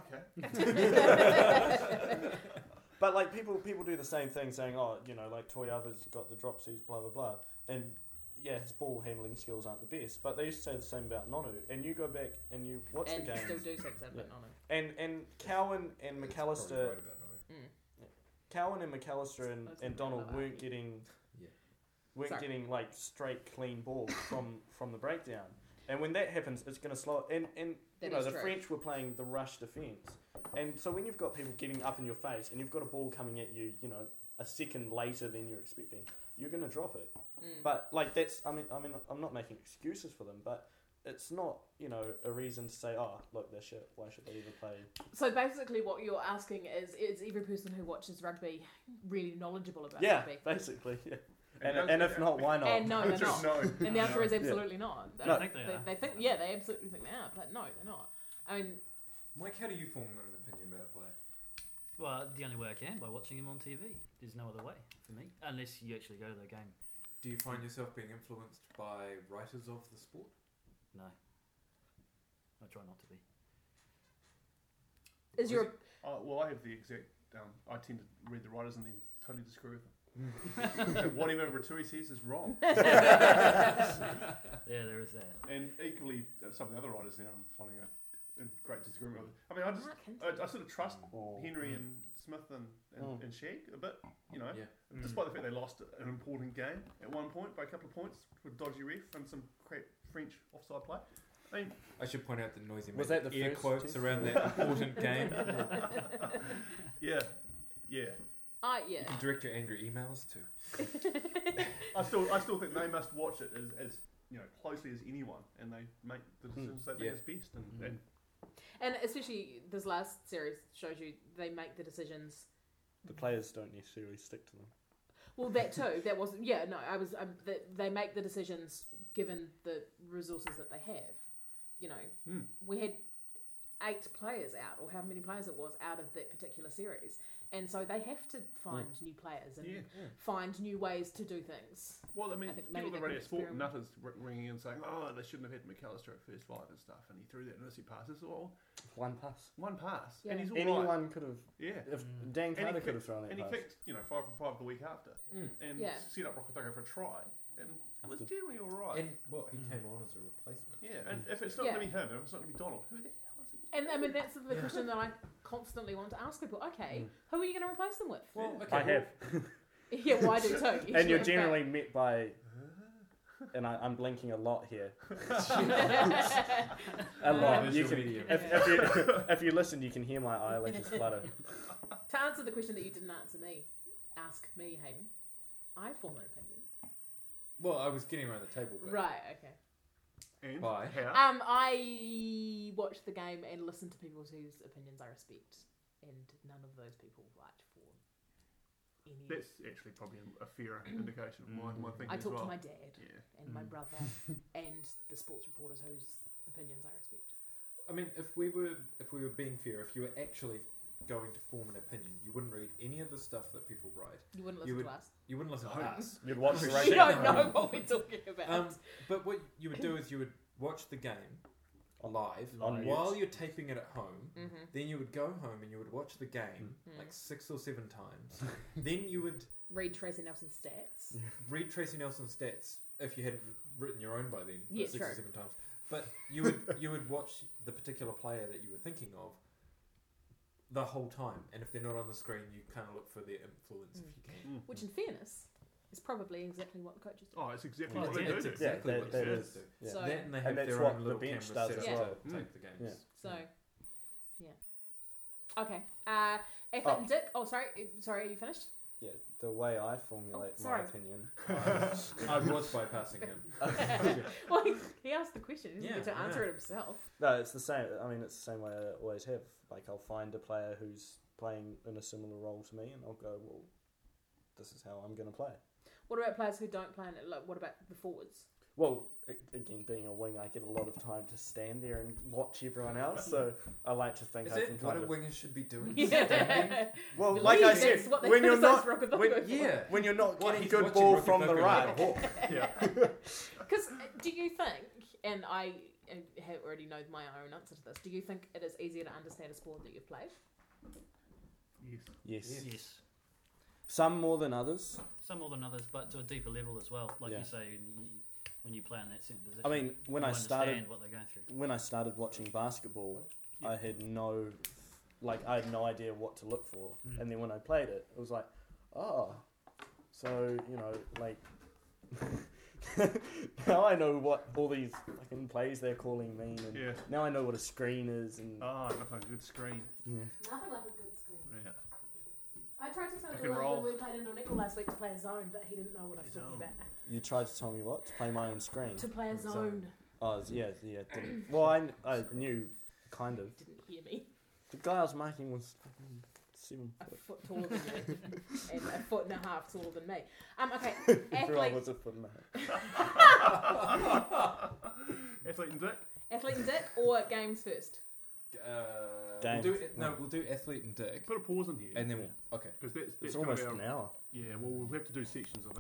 okay. but like people do the same thing, saying, oh, you know, like Toy Others got the dropsies, blah blah blah, and yeah, his ball handling skills aren't the best. But they used to say the same about Nonu, and you go back and you watch And the game, still do things that Yeah. bit on it. and Cowan and It's probably McAllister, right about now. Cowan and McAllister and, That's and what Donald I weren't like. getting Yeah. weren't Sorry. getting like straight clean ball from the breakdown. And when that happens, it's going to slow. And That you know is the true. French were playing the rush defence, and so when you've got people getting up in your face and you've got a ball coming at you, you know, a second later than you're expecting, you're going to drop it. Mm. But like that's, I mean, I'm not making excuses for them, but it's not, you know, a reason to say, oh, look, they're shit. Why should they even play? So basically, what you're asking is every person who watches rugby really knowledgeable about Yeah, rugby? basically, yeah. And And if not, why not? And no, they're Just not. no. And the answer is absolutely not. I think they are. They think, yeah, they absolutely think they are, but no, they're not. I mean, Mike, how do you form an opinion about a player? Well, the only way I can by watching him on TV. There's no other way for me, unless you actually go to the game. Do you find yourself being influenced by writers of the sport? No, I try not to be. Is your Well, I have the exact. I tend to read the writers and then totally disagree with them. Whatever Ratui says is wrong. Yeah, there is that. And equally, some of the other writers now I'm finding a great disagreement with. I mean, I sort of trust Henry and Smith and Shag a bit, you know, despite the fact they lost an important game at one point by a couple of points with dodgy ref and some crap French offside play. I mean, I should point out that Noisy Was made that the air first quotes test? around that important game. yeah. You can direct your angry emails to. I still think they must watch it as you know, closely as anyone, and they make the decisions they think is best. And especially this last series shows you they make the decisions. The players don't necessarily stick to them. Well, that too. That wasn't. Yeah, no. They make the decisions given the resources that they have. You know, we had 8 players out, or how many players it was out of that particular series, and so they have to find new players and find new ways to do things. Well, I mean, I think people maybe that they radio could sport experiment. nutters ringing in saying, "Oh, they shouldn't have had McAllister at first 5 and stuff," and he threw that Nursi pass. It's all One pass. one pass, Yeah. and he's all Anyone right. could have. Yeah. If Dan And he Carter could have fixed- thrown that And he pass. fixed, 5 from 5 the week after, and Yeah. set up Rokotoko for a try, and it was After- generally all right. And he came on as a replacement. Yeah, and if it's not Yeah. going to be him, if it's not going to be Donald, who the hell is he? And I mean, that's the question that I constantly want to ask people. Okay, who are you going to replace them with? Well, okay, I have. Yeah, well, I do too. And actually, you're but- generally met by. And I'm blinking a lot here. A lot. You Visual can, medium. if you listen, you can hear my eyelashes flutter. To answer the question that you didn't ask me, Hayden, I form an opinion. Well, I was getting around the table, but Right, okay. And Why? how? I watched the game and listened to people whose opinions I respect, and none of those people write for any. That's actually probably a fair indication of my thinking I as talk well. to my dad Yeah. and my brother and the sports reporters whose opinions I respect. I mean, if we were being fair, if you were actually going to form an opinion, you wouldn't read any of the stuff that people write. You wouldn't You listen would- to us. You wouldn't listen to us. You'd watch the You race. don't know what we're talking about. But what you would do is you would watch the game live On while mute. you're taping it at home. Mm-hmm. Then you would go home and you would watch the game like 6 or 7 times. Then you would Read Tracy Nelson's stats. read Tracy Nelson's stats if you hadn't written your own by then, Yeah, 6 true. or 7 times. But you would watch the particular player that you were thinking of the whole time, and if they're not on the screen, you kind of look for their influence if you can. Which, in fairness, is probably exactly what the coaches do. Oh, it's exactly Well, what they yeah, do. It's exactly Yeah, what that the is. Spurs do. Yeah. So, That and they And have that's their what own the little bench cameras does set as up well. to tape the games. Yeah. Okay. Athlete and Dick. Oh, sorry, are you finished? Yeah, the way I formulate my sorry. opinion. I was bypassing him. Well, he asked the question. He doesn't Yeah, get to I answer know. it himself. No, it's the same. I mean, it's the same way I always have. Like, I'll find a player who's playing in a similar role to me, and I'll go, well, this is how I'm going to play. What about players who don't play in it? Like, what about the forwards? Well, again, being a wing, I get a lot of time to stand there and watch everyone else, so I like to think Is I that can what kind a of... winger should be doing? Standing? Yeah. Well, Believe like I that's said, what they when you're criticise not... Rokotoko when- for. Yeah. When you're not Well, getting he's good watching ball Rocky from the Coco right, like a hawk. Yeah. Because do you think, and I have already know my own answer to this, do you think it is easier to understand a sport that you've played? Yes. yes. Yes. Some more than others. Some more than others, but to a deeper level as well. Like Yeah. you say, when you play in that certain position. I mean, when you I started understand what they're going through. when I started watching basketball, I had no idea what to look for. And then when I played it, it was like, oh, so, like, now I know what all these fucking plays they're calling mean. And Yeah. now I know what a screen is. And Oh, nothing like a good screen. yeah. Nothing like a good screen. Yeah. I tried to tell Pick and Dylan roll. when we played Indoor Nickel last week to play a zone, but he didn't know what I was talking Zone. about. You tried to tell me what? To play my own screen? To play a Zone. zone. Oh, yeah. Didn't. Well, I knew, kind of. Didn't hear me. The guy I was marking was fucking 7 A foot. foot taller than you, and a foot and a half taller than me. Okay, Everyone athlete, was a foot and a half. Athlete and Dick. athlete and Dick, or games first. Games. We'll do athlete and dick, Put a pause in here. and then okay. Because that's It's kind almost of an hour. Yeah, well, we'll have to do sections of it.